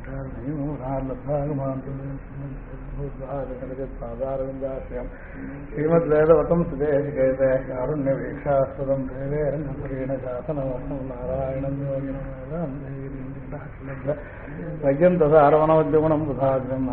சாதாரவிந்தாசியம் ஸ்ரீமத் வேதவதம் சுதேசிகேதே காருண்ய வீக்ஷாஸ்பதம் தேவேரண சாசனவசம் நாராயணம் யோகினம் வைஜந்தசாரவணவத்யகுணம் புதாகிரம்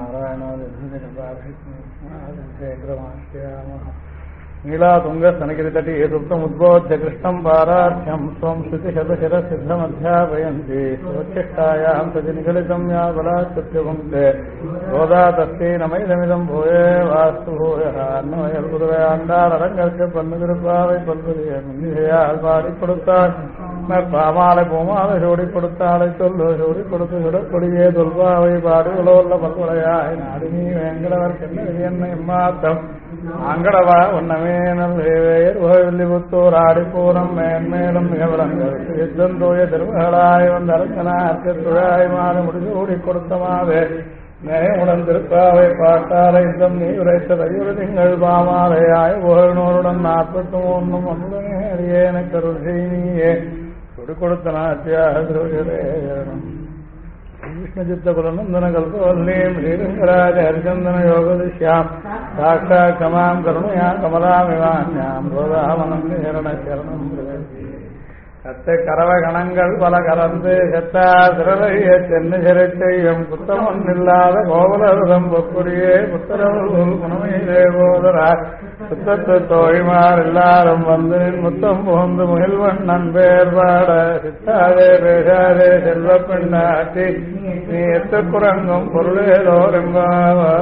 நாராயணாதிரமாஷ்யாம நீலாதுங்க சனகிரிதட்டி ஏதுப்தமுத்போத்ய கிருஷ்ணம் பாரார்த்தியம் ஸ்வம் ஸ்ருதிசதசிரசித்தமध्यापयन्ति स्वच्छिष्टायां सजनिगलितं या बलात्कृत्यभुङ्क्ते गोदा तस्यै नमैदमिदं भूये वास्तु भूयः अन्नमयल्पुदयाण्डारङ्गर्क्य पन्नुतिरुपाவை பல்பதியால் பாடிக் கொடுத்தார் பாமாலை பூமாலை சூடிக் கொடுத்தாளை சொல்லு சூடிக் கொடுத்து சுடக்கொடியே தொல்பாவை பாடி உலோல்ல பல்குடையாய் நாடி நீ வேங்கடவர் என்ன எம்மாத்தம் அங்கடவா உன்னமே நல்லிபுத்தூர் ஆடிப்பூரம் மேன்மேலும் மிகவிடங்கள் யுத்தம் தூய திருமகளாய் வந்த அரசனார்க்கு துழாய் மாறு முடிச்சு ஓடி கொடுத்தமாவே நேயமுடன் திருப்பாவை பாட்டாரை யுத்தம் நீ உரைத்த தையுறு திங்கள் பாமாலையாய் புகழ்நூறுடன் 43 ஒன்றுமே அடியேன கருள் செய்யே சுடி கொடுத்த நாத்தியாக திருவிழேனம் விஷ்ணுச்சித்தகுலநந்தன கல்பவல்லீம் ஸ்ரீரங்கராஜ ஹரிச்சந்தன யோகதிஷ்யாம் சாட்சாத் கமாம் கருணையா கமலாமிவான்யாம் ரோதாமனம் சரண சரணம் கத்தை கரவ கணங்கள் பல கலந்து செத்தா சிறவைய சென்னு சிறை செய்யும் குத்தம் ஒன்றில்லாத கோவலருதம் பொக்குடியே புத்தரவுள் குணமையிலே போதரார் சுத்தத்து தோழிமார் எல்லாரும் வந்து முத்தம் புகுந்து முகில்வண்ணன் பேர் பாட சித்தாதே பேசாதே செல்வ பெண்ணாட்டி நீ எத்த குரங்கும் பொருளேதோர் என்பாவா.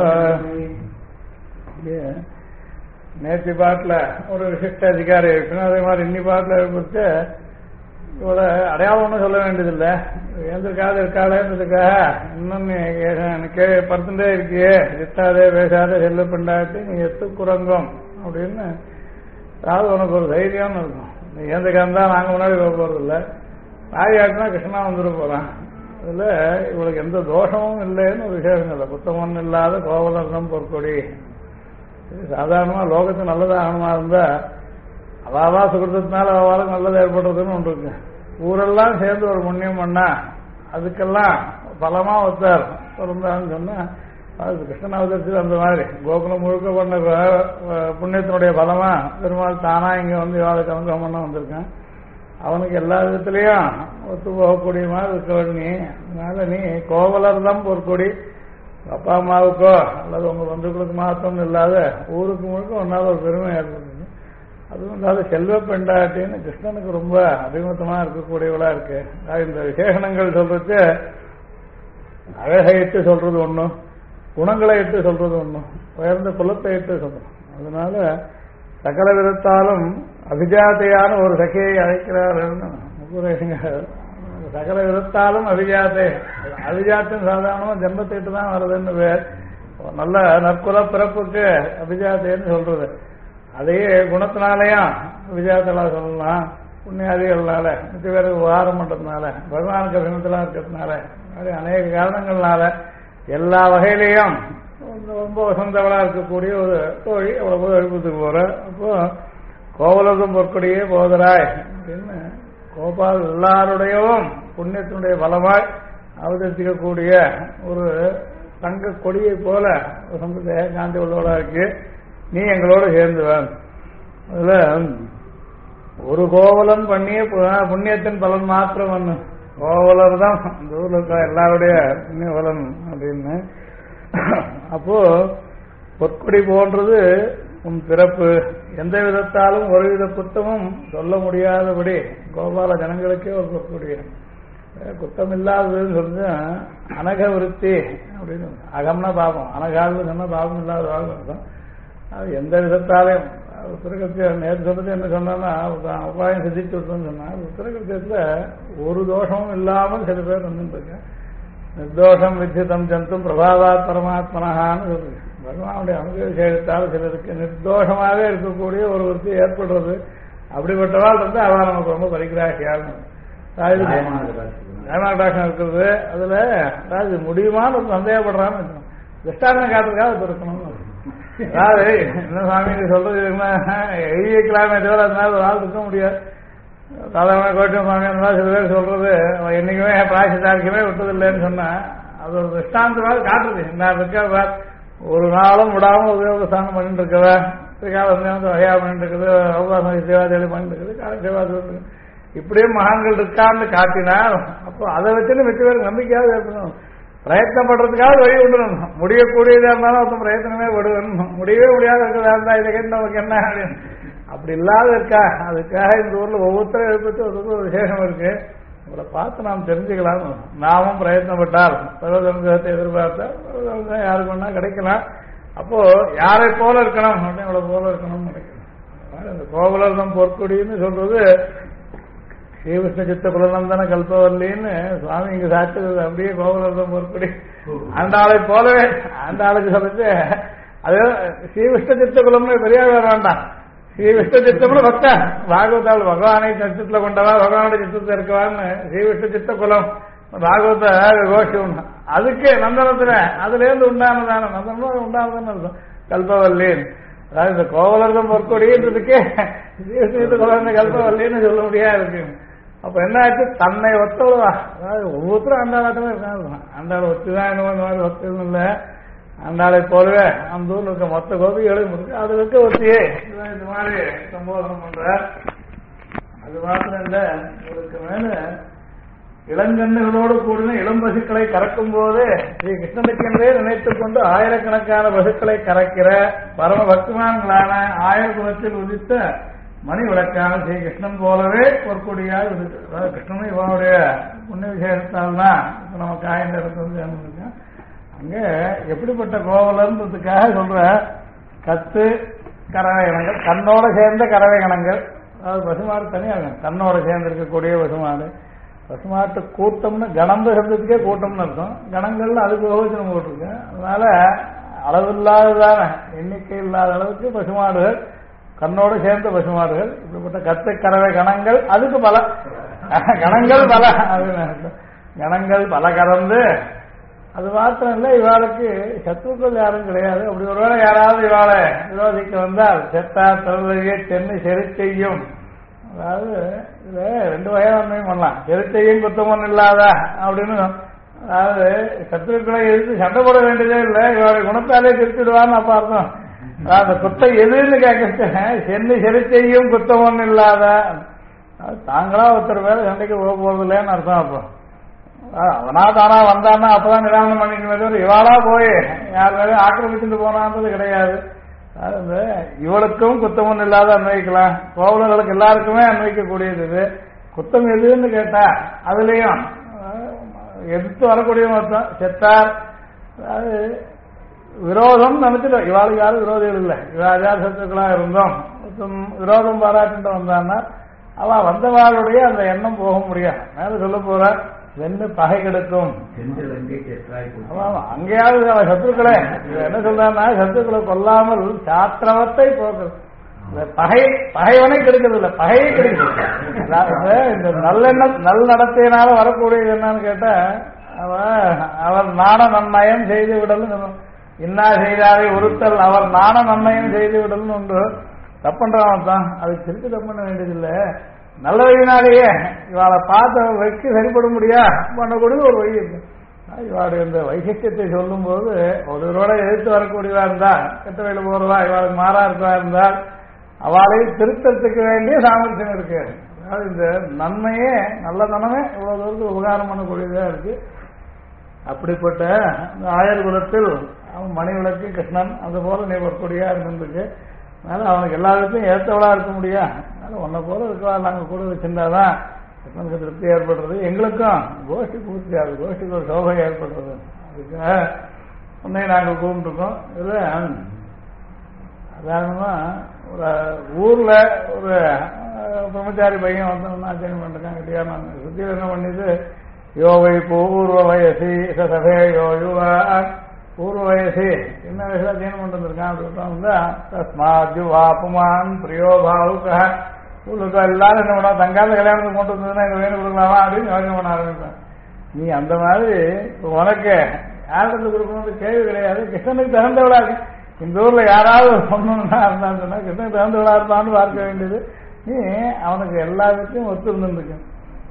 நேற்று பாட்டில் ஒரு விசிஷ்ட அதிகாரி இருக்கணும், அதே மாதிரி இன்னி பாட்டில் கொடுத்து இவ்வளோ அடையாளம் ஒன்றும் சொல்ல வேண்டியதில்லை. எழுந்திருக்காது இருக்காளேன்றதுக்காக இன்னொன்னு எனக்கு படுத்துட்டே இருக்கியே சித்தாதே பேசாதே செல்ல பெண்டாட்டி நீ எத்து குரங்கும் அப்படின்னு. அதாவது உனக்கு ஒரு தைரியம்னு இருக்கும். நீ ஏந்திருக்காந்தா நாங்கள் முன்னாடி போக போகிறதில்ல, தாயாட்டினா கிருஷ்ணா வந்துட போகிறான். அதில் இவளுக்கு எந்த தோஷமும் இல்லைன்னு ஒரு விசேஷம் இல்லை. குத்தமொன்னு இல்லாத கோவலர்ணம் பொற்கொடி. சாதாரணமாக லோகத்துக்கு நல்லதாகணுமா இருந்தால் அவாவா சுகிருத்தத்தினால அவாளுக்கு நல்லது ஏற்படுறதுன்னு ஒன்று இருக்கு. ஊரெல்லாம் சேர்ந்து ஒரு புண்ணியம் பண்ணா அதுக்கெல்லாம் பலமா ஒருத்தர் பிறந்தான்னு சொன்னா அது கிருஷ்ணன் அவதரிச்சது அந்த மாதிரி கோகுலம் முழுக்க பண்ண புண்ணியத்தினுடைய பலமா பெருமாள் தானா இங்க வந்து இவாளுக்கு அனுகிரகம் பண்ண வந்திருக்கேன். அவனுக்கு எல்லா விதத்திலையும் ஒத்து போகக்கூடிய மாதிரி இருக்க நீ. அதனால நீ கோவலர்தான் பொற்கொடி. அப்பா அம்மாவுக்கோ அல்லது உங்க பந்துக்களுக்கு மாத்திரம் இல்லாத ஊருக்கு முழுக்க ஒன்னால ஒரு பெருமை ஏற்படுது. அதுவும் இல்லாத செல்வ பெண்டாட்டின்னு கிருஷ்ணனுக்கு ரொம்ப அபிமத்தமா இருக்கக்கூடியவளா இருக்கு. இந்த விசேஷணங்கள் சொல்றது அழகை இட்டு சொல்றது ஒண்ணும், குணங்களை இட்டு சொல்றது ஒண்ணும், உயர்ந்த குலத்தை இட்டு சொல்றோம். அதனால சகல விதத்தாலும் அபிஜாத்தையான ஒரு சகையை அழைக்கிறார்கள். சகல விதத்தாலும் அபிஜாத்தை. அபிஜாத்தின் சாதாரணமா ஜென்மத்திட்டு தான் வருதுன்னு பேர். நல்ல நற்குல பிறப்புக்கு அபிஜாத்தைன்னு சொல்றது. அதையே குணத்தினாலையும் விஜயத்தலா சொல்லலாம், புண்ணியாதிகள்னால மிச்ச பேருக்கு உபகாரம் பண்றதுனால பகவானுக்கு அபிமத்தலாம் இருக்கிறதுனால அப்படி அநேக காரணங்கள்னால எல்லா வகையிலையும் ரொம்ப வசந்தவளா இருக்கக்கூடிய ஒரு தோழி அவ்வளவு எழுப்பத்துக்கு போற. அப்போ கோவலகம் பொற்கொடியே போதராய் அப்படின்னு கோபால் எல்லாருடையவும் புண்ணியத்தினுடைய பலமாய் அவதரிக்கக்கூடிய ஒரு தங்க கொடியை போல வசந்தத்தை காந்தி உள்ளவளா இருக்கு. நீ எங்களோட சேர்ந்துவான். அதுல ஒரு கோவலன் பண்ணிய புண்ணியத்தின் பலன் மாத்திரம் ஒண்ணு. கோவலர் தான் இந்த ஊர்ல இருக்க எல்லாருடைய புண்ணிய பலன் அப்படின்னு. அப்போ பொற்கொடி போன்றது உன் பிறப்பு. எந்த விதத்தாலும் ஒரு வித குத்தமும் சொல்ல முடியாதபடி கோபால ஜனங்களுக்கே ஒரு பொற்கொடி. குத்தம் இல்லாததுன்னு சொல்லுங்க அனக விருத்தி அப்படின்னு. அகம்னா பாபம், அனகால்னு சொன்னா பாபம் இல்லாத வாழ்க்கை. அது எந்த விதத்தாலையும் உத்தரகத்தியம் நேற்று சொல்றது என்ன சொன்னா உபாயம் சித்திச்சு விட்டுன்னு சொன்னா உத்தரகத்தியத்துல ஒரு தோஷமும் இல்லாமல் சில பேர் வந்துருக்கு. நிர்தோஷம் வித்திதம் ஜந்தும் பிரபாவாத் பரமாத்மனஹான்னு சொல்லுது. பகவானுடைய அனுகிரகத்தால் சிலருக்கு நிர்தோஷமாகவே இருக்கக்கூடிய ஒரு விருத்தி ஏற்படுறது. அப்படிப்பட்டவாள் வந்து அவள் நமக்கு ரொம்ப பரிகிராகியாகும். ஜெயமாகடாட்சம் இருக்கிறது. அதுல அதாவது முடியுமான்னு சந்தேகப்படுறான்னு திஷ்டாந்தம் காட்டுறதுக்காக இருக்கணும். அதாவது என்ன சாமி சொல்றது எழுதிக்கலாமே தவிர அதனால ஒரு ஆள் இருக்க முடியாது. சாதாரண கோட்டம் சாமி அந்த மாதிரி சில பேர் சொல்றது என்னைக்குமே பிராய்ச்சித்தாருக்குமே விட்டதில்லைன்னு சொன்னா அது ஒரு திருஷ்டாந்தமாக காட்டுறது. என்ன இருக்கா ஒரு நாளும் விடாம உபயோக ஸ்தானம் பண்ணிட்டு இருக்கவ, வகையா பண்ணிட்டு இருக்குது, அவகாசம் சேவாதேவி பண்ணிட்டு இருக்குது, கால சேவாதி இப்படியே மகான்கள் இருக்கான்னு காட்டினா அப்போ அதை வச்சுன்னு வெற்றி பேருக்கு நம்பிக்கையாவது ஏற்படணும். பிரயத்தனப்படுறதுக்காக வழி விடணும். முடியக்கூடியதா இருந்தாலும் ஒருத்தன் பிரயத்தனமே விடுவேன். முடியவே முடியாத இருக்கிறதா இருந்தா இதை கேட்டு நமக்கு என்ன அப்படின்னு அப்படி இல்லாத இருக்கா. அதுக்காக இந்த ஊர்ல ஒவ்வொருத்தரும் எழுப்பத்து ஒரு விசேஷம் இருக்கு. உங்களை பார்த்து நாம் தெரிஞ்சுக்கலாம். நாமும் பிரயத்தனப்பட்டால் சர்வதர்மத்தை எதிர்பார்த்தா யாருக்கு வேணா கிடைக்கலாம். அப்போ யாரை போல இருக்கணும் அப்படின்னு இவ்வளவு போல இருக்கணும்னு நினைக்கணும். இந்த கோகுலம் பொற்குடின்னு சொல்றது ஸ்ரீவிஷ்ணு சித்த குலநந்தன கல்பவல்லின்னு சுவாமி இங்க சாட்சியது. அப்படியே கோகுலம் பொற்குடி ஆண்டாளை போலவே ஆண்டாளுக்கு சொல்லிட்டு அது ஸ்ரீவிஷ்ணு சித்த குலம்னு பெரிய வேண்டாம். ஸ்ரீவிஷ்ணு சித்தம்னு பக்தன் பாகவதாள் பகவானை சித்தத்துல கொண்டவா பகவானுடைய சித்தத்தை இருக்கவான்னு ஸ்ரீவிஷ்ணு சித்த குலம் பாகவத கோஷி ஒண்ணு. அதுக்கு நந்தனத்துல அதுல இருந்து உண்டானதான நந்தனம் உண்டானதுன்னு இருக்கும் கல்பவல்லின்னு. அதாவது இந்த கோவலர்தம் பொற்கொடின்றதுக்கே ஸ்ரீவிஷ்ணு குலம் கல்பவல்லின்னு சொல்ல முடியாது இருக்கு. அப்ப என்ன ஆச்சு, தன்னை ஒத்தவா. அதாவது ஒவ்வொருத்தரும் அண்டாளாட்டமே இருக்காங்க. அண்டாளை ஒத்துதான் என்ன மாதிரி ஒத்ததும் இல்லை. அண்டாளை போலவே அந்த ஊர்ல இருக்க மொத்த கோபிகளும் இருக்கு. அது இருக்க ஒத்தியே இந்த மாதிரி சம்போதனம் பண்ற. அது மாத்திரம் இல்ல, உங்களுக்கு மேல இளங்கண்ணுகளோடு கூடின இளம் பசுக்களை கறக்கும் போது ஸ்ரீ கிருஷ்ணனுக்கென்றே நினைத்துக் கொண்டு ஆயிரக்கணக்கான பசுக்களை கறக்கிற பரம பக்திமான்களான ஆயிர குலத்தில் உதித்த மணி விளக்கான ஸ்ரீ கிருஷ்ணன் போலவே பொற்கொடியாக இருக்கு. அதாவது கிருஷ்ணன் இவனுடைய புண்ணிய விசேஷத்தால்தான் இப்ப நம்ம காயின் இடத்துல வந்து சேர்ந்துருக்கேன். அங்க எப்படிப்பட்ட கோவலன்றதுக்காக சொல்ற கத்து கறவை கணங்கள், கண்ணோட சேர்ந்த கறவை கணங்கள். அதாவது பசுமாடு தனியாக கண்ணோட சேர்ந்து இருக்கக்கூடிய பசுமாடு. பசுமாட்டு கூட்டம்னு கணம்ப சப்தத்துக்கே கூட்டம்னு இருக்கும். கணங்கள்ல அதுக்கு உபயோஜனம் போட்டிருக்கு. அதனால அளவில்லாததான எண்ணிக்கை இல்லாத அளவுக்கு பசுமாடுகள், கண்ணோடு சேர்ந்த பசுமாடுகள். இப்படிப்பட்ட கத்து கறவை கணங்கள் அதுக்கு பல கணங்கள் பல அப்படின்னு கணங்கள் பல கறந்து. அது மாத்திரம் இல்லை, இவாளுக்கு சத்துருக்கள் யாரும் கிடையாது. அப்படி ஒருவேளை யாராவது இவாளை விரோதிக்க வந்தால் செத்தா தருவதையே தென்னு செரு செய்யும். அதாவது இதுல ரெண்டு வகையா நன்மையும் பண்ணலாம். செரு செய்யும் குத்தமும் இல்லாதா அப்படின்னு. அதாவது சத்துருக்களை எதிர்த்து சண்டை போட வேண்டியதே இல்லை, இவருடைய குணத்தாலே திருத்திடுவான்னு அப்ப அர்த்தம். அந்த குத்தம் எதுன்னு கேட்க சென்னு செரு செய்யும் குத்தம் ஒண்ணு இல்லாத. தாங்களா ஒருத்தர் மேல சண்டைக்கு போக போறதில்லைன்னு அர்த்தம். அப்போ அவனா தானா வந்தான்னா அப்பதான் நிராமணம் பண்ணிக்கணும். இவாளா போய் யார் மேலும் ஆக்கிரமிச்சுட்டு போனான்றது கிடையாது. அது இவளுக்கும் குத்தமும் இல்லாத அன்வைக்கலாம். கோவலர்களுக்கு எல்லாருக்குமே அன்வைக்கக்கூடியது இது. குத்தம் எதுன்னு கேட்டா அதுலயும் எதிர்த்து வரக்கூடிய மொத்தம் செத்தார். அதாவது விரோதம் நினைச்சிட்டோம். இவாளுக்கு யாரும் விரோதிகள் இல்லை. இவாஜா சத்துக்களா இருந்தோம். விரோதம் பாராட்டு வந்தான்னா அவ வந்தவாளுடைய அந்த எண்ணம் போக முடியாது. மேல சொல்ல போற வெண்ணு பகை கெடுக்கும். அங்கேயாவது சத்துருக்களை என்ன சொல்றான்னா சத்துருக்களை கொல்லாமல் சாத்திரவத்தை போக்குறது. பகைவனை கெடுக்கிறது இல்லை, பகையை கெடுக்கிறது. இந்த நல்லெண்ணம் நல் நடத்தையினால வரக்கூடியது என்னன்னு கேட்டா அவர் நாண நன்னயம் செய்து விடலும். இன்னா செய்தாரை ஒருத்தல் அவர் நாண நன்னயம் செய்து விடலும் ஒன்று. தப்புன்றான் தான், அது திருப்பி தப்பு பண்ண வேண்டியதில்லை. நல்ல வழினாலேயே இவாளை பார்த்த வைக்க சரிபட முடியா பண்ணக்கூடிய ஒரு வழி இருக்கு. இவாளுடைய இந்த வைசிஷ்டத்தை சொல்லும் போது ஒருவரோட எதிர்த்து வரக்கூடியவா இருந்தா, கெட்ட வழியில் போறவா, இவாளுக்கு மாறா இருக்கவா இருந்தால் அவளையும் திருத்தத்துக்கு வேண்டிய சாமர்த்தியம் இருக்கு. அதாவது இந்த நன்மையே நல்ல தனமே இவ்வளவு தூரத்துக்கு உபகாரம் பண்ணக்கூடியதா இருக்கு. அப்படிப்பட்ட இந்த ஆயர் குலத்தில் அவன் மணி விளக்கு கிருஷ்ணன் அது போல நீ வரக்கூடியா இருந்திருக்கு. அதனால அவனுக்கு எல்லா விதத்தையும் ஏற்றவளா இருக்க முடியா. அதனால உன்னை போல இருக்கா நாங்கள் கூட வச்சிருந்தாதான் கிருஷ்ணனுக்கு திருப்தி ஏற்படுறது. எங்களுக்கும் கோஷ்டி பூர்த்தி ஆகுது, கோஷ்டிக்கு ஒரு சோபை ஏற்படுறது. அதுக்காக உன்னை நாங்கள் கூப்பிட்டுருக்கோம். இதுல சாதாரணமா ஒரு ஊர்ல ஒரு பிரம்மச்சாரி பையன் வந்தோம்னா ஆச்சரியம் பண்ணிருக்கான். கிட்டியா நான் சுத்தி என்ன பண்ணிது யோவை பூர்வ வயசி சசபே யோ யுவா பூர்வ வயசு என்ன வயசுல அத்தியனம் பண்ணிட்டு வந்திருக்கான். அப்படி தஸ்மாத் யுவாபுமான் பிரியோ பாவுக்கா ஊருக்கு எல்லாரும் என்ன பண்ணா தங்காத கல்யாணத்துக்கு கொண்டு வந்ததுன்னா எங்க வேணும் கொடுக்கலாமா அப்படின்னு யோசனை பண்ண ஆரம்பிப்பேன். நீ அந்த மாதிரி உனக்கு யாரிடத்துல கொடுக்கணும்னு கேள்வி கிடையாது. கிருஷ்ணனுக்கு தகுந்தவளா இருக்கு. இந்த ஊர்ல யாராவது பொண்ணுன்னா இருந்தான்னு சொன்னா கிருஷ்ணனுக்கு தகுந்தவளா இருப்பான்னு பார்க்க வேண்டியது. நீ அவனுக்கு எல்லா விஷயத்தையும் ஒத்து இருந்துருக்கு.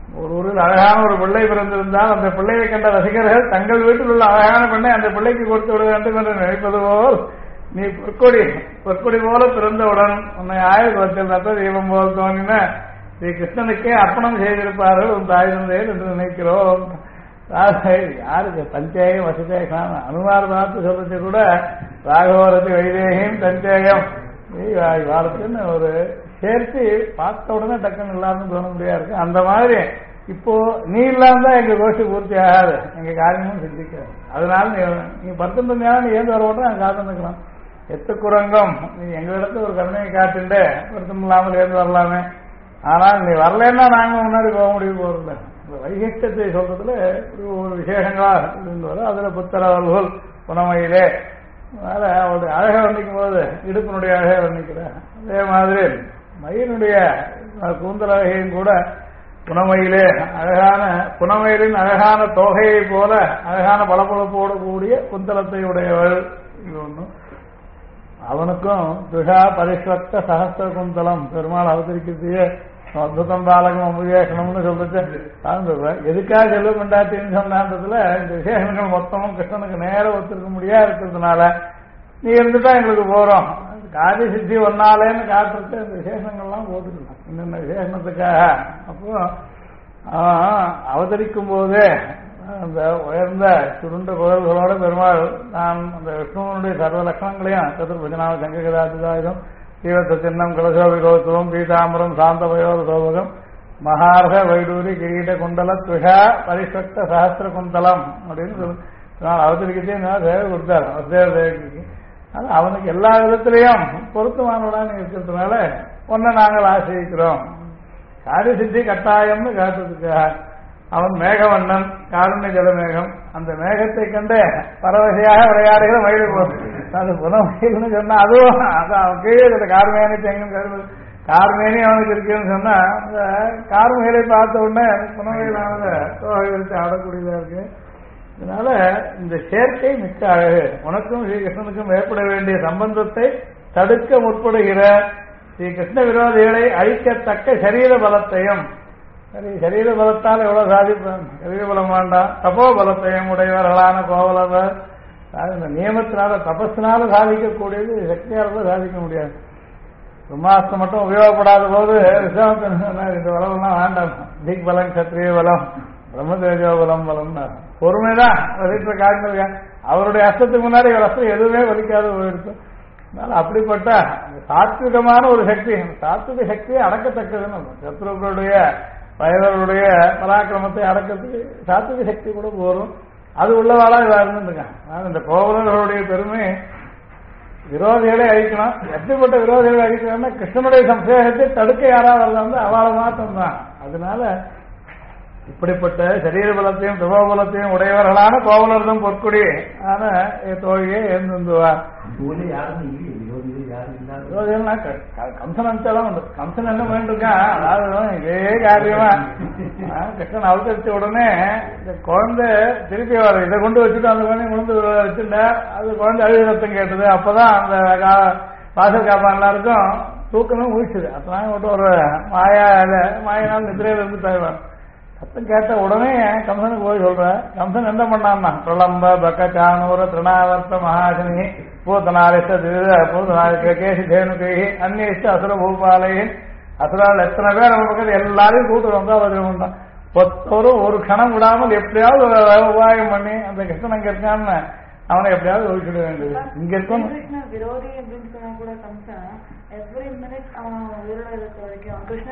ஒரு ஊரில் அழகான ஒரு பிள்ளை பிறந்திருந்தால் அந்த பிள்ளையை கண்ட ரசிகர்கள் தங்கள் வீட்டில் உள்ள அழகான பெண்ணை அந்த பிள்ளைக்கு கொடுத்து விட வேண்டும் என்று நினைப்பது போல் நீ பொற்கொடி போல பிறந்தவுடன் உன்னை ஆயுதத்தில் ரத்த தீபம் போல் தோன்றின ஸ்ரீ கிருஷ்ணனுக்கே அர்ப்பணம் செய்திருப்பார்கள் உன் தாய் தந்தையர் என்று நினைக்கிறோம். யாருக்கு தஞ்சேயம் வசிதேகம் அனுமார் பார்த்து சொல்றது கூட ராகவரத்து வைதேகியும் தஞ்சேயம் வாரத்துன்னு ஒரு சேர்த்து பார்த்த உடனே டக்குன்னு எல்லாருக்கும் தோண முடியாது இருக்கு. அந்த மாதிரி இப்போ நீ இல்லாம தான் எங்க கோஷ்டி பூர்த்தி ஆகாது, எங்க காரியமும் சிந்திக்காது. அதனால நீ படுத்துட்டு இருந்தாலும் நீ ஏந்து வரவோட நாங்கள் காத்துக்கலாம். எத்துக்குரங்கம் நீ எங்க இடத்துல ஒரு கருணையை காட்டுண்டு வருத்தம் இல்லாமல் ஏந்து வரலாமே. ஆனால் நீ வரலன்னா நாங்க முன்னாடி போக முடியும் போறதில்ல. வைகிஷ்டத்தை சொல்றதுல ஒரு விசேஷங்களா இருந்து வரும். அதுல புத்தரவர்கள் புனமையிலே அதனால அவருடைய அழகை வர்ணிக்கும் போது இடுப்பினுடைய அழகை வர்ணிக்கிற அதே மாதிரி மயிலுடைய கூந்தல் அழகையும் கூட புனமையிலே அழகான புனமயிலின் அழகான தோகையை போல அழகான பளபளப்போடு கூடிய குந்தலத்தை உடையவள். இது ஒன்றும் அவனுக்கும் துஷா பரிஸ்வக்த சகஸ்திர குந்தலம் பெருமாள் அவதரிக்கிறதையே அத்புதம் பாலகம் அமுதேஷனம்னு சொல்லிட்டு எதுக்காக செல்வ கொண்டாட்டின்னு சொன்னதுல இந்த விசேஷங்கள் மொத்தமும் கிருஷ்ணனுக்கு நேரம் ஒத்துருக்க முடியாது இருக்கிறதுனால நீ இருந்துட்டா எங்களுக்கு போறோம் காரிய சித்தி ஒன்னாலேன்னு காட்டுறது இந்த விசேஷங்கள்லாம் போட்டுக்கலாம் இன்னென்ன விசேஷத்துக்காக. அப்போ அவதரிக்கும் போதே அந்த உயர்ந்த சுருண்ட குரல்களோட பெருமாள் நான் அந்த விஷ்ணுவனுடைய சர்வ லட்சணங்களையும் சதுர்பஜனாவ சங்ககதாதிதாயுதம் தீவத்த சின்னம் கலசோபி கௌத்துவம் பீதாம்பரம் சாந்தபயோத சோபகம் மகார்க வைடூரி கிரீட குண்டல துஷா பரிசக்த சஹஸ்திர குந்தலம் அப்படின்னு அவதரிக்கத்தே சேவை கொடுத்தார் வசுதேவதேவிக்கு. ஆனால் அவனுக்கு எல்லா விதத்திலையும் பொருத்தமானவடான்னு இருக்கிறதுனால ஒன்ன நாங்கள் ஆசிரிக்கிறோம். காரிய சித்தி கட்டாயம்னு காட்டுறதுக்காக அவன் மேகவண்ணன் காருண்ய ஜலமேகம் அந்த மேகத்தை கண்டு பரவசையாக விளையாடுகிற மயில் அது புனமயில்னு சொன்னா அதுவும் அவன் கீழே கார்மேனி தெங்கும் கார்மேனி அவனுக்கு இருக்குன்னு சொன்னா அந்த கார்மேலை பார்த்த உடனே புனமயிலானது தோகை விரித்து ஆடக்கூடியதா இருக்கு. அதனால இந்த சேர்க்கை மிக்க அழகு. உனக்கும் ஸ்ரீகிருஷ்ணனுக்கும் ஏற்பட வேண்டிய சம்பந்தத்தை தடுக்க முற்படுகிற ஸ்ரீ கிருஷ்ண விரோதிகளை அழிக்கத்தக்க சரீர பலத்தையும் சரி சரீர பலத்தால் எவ்வளவு சாதிப்பான் சரீர பலம் வேண்டாம் தபோ பலத்தையும் உடையவர்களான கோவலவர் இந்த நியமத்தினால தபஸ்னால சாதிக்கக்கூடியது சக்தியால சாதிக்க முடியாது. பிரம்மாஸ்திரம் மட்டும் உபயோகப்படாத போது விஸ்வாமித்திரன் சொன்னார் இந்த பலம்லாம் வேண்டாம் திக் பலம் சத்திரிய பலம் பிரம்மதேஜோ பலம் பலம்னா பொறுமைதான் வலிக்கிற காரணம் அவருடைய அஸ்தத்துக்கு முன்னாடி ஒரு அஸ்தம் எதுவுமே வலிக்காத போயிடுச்சு. அதனால அப்படிப்பட்ட சாத்விகமான ஒரு சக்தி சாத்விக சக்தியை அடக்கத்தக்கதுன்னு சத்ருக்களுடைய பயவர்களுடைய பராக்கிரமத்தை அடக்கிறதுக்கு சாத்விக சக்தி கூட போரும். அது உள்ளவாளா இதா இருந்துருக்காங்க. இந்த கோவலர்களுடைய பெருமை விரோதிகளை அழிக்கணும். எப்படிப்பட்ட விரோதிகளை அழிக்கணும்னா கிருஷ்ணனுடைய சம்சேகத்தை தடுக்க யாராவது வந்து அவளை மாற்றம் தான். அதனால இப்படிப்பட்ட சரீர பலத்தையும் துபபலத்தையும் உடையவர்களான கோவலர்தம் பொற்குடி ஆன தோழியே எழுந்துவார். கம்சன் அனுப்பிச்சாலும் உண்டு. கம்சன் என்ன பண்ணிருக்கான் அதாவது இதே காரியமா கிருஷ்ணன் அவதரிச்ச உடனே இந்த குழந்தை திருப்பி வர இதை கொண்டு வச்சுட்டு அந்த குழந்தை கொண்டு வச்சுட்டா அது குழந்தை அழுகு ரத்தம் கேட்டது. அப்பதான் அந்த வாசல் காப்பா எல்லாருக்கும் தூக்கமும் ஊழிச்சுது. அப்பதான் மட்டும் ஒரு மாயினால் நிதிரையில இருந்து தருவார். சத்தம் கேட்ட உடனே கம்சனுக்கு போய் சொல்ற. கம்சன் என்ன பண்ணான்னா பிரளம்ப பக்கச்சானூர திருணாவர்த்த மகாசனி பூத்தனாரிஷ்ட பூத்தனாரிஷ்ட கேசி தேனுகை அந்நிஷ்ட அசுர பூபாலை அசுரால் எத்தனை பேர் நம்ம பக்கத்து எல்லாரையும் கூட்டு வந்தா பதில் ஒரு க்ஷணம் விடாமல் எப்படியாவது உபாயம் பண்ணி அந்த கிருஷ்ணன் அங்க இருக்கான்னு அவனை எப்படியாவது ஒழிச்சிட வேண்டியது. இங்க இருக்கும் விரோதி அப்படின்னு சொன்னா கூட கம்சன் எவ்ரி மினிட் அவன் உயிரோட இருக்கிற வரைக்கும் கிருஷ்ண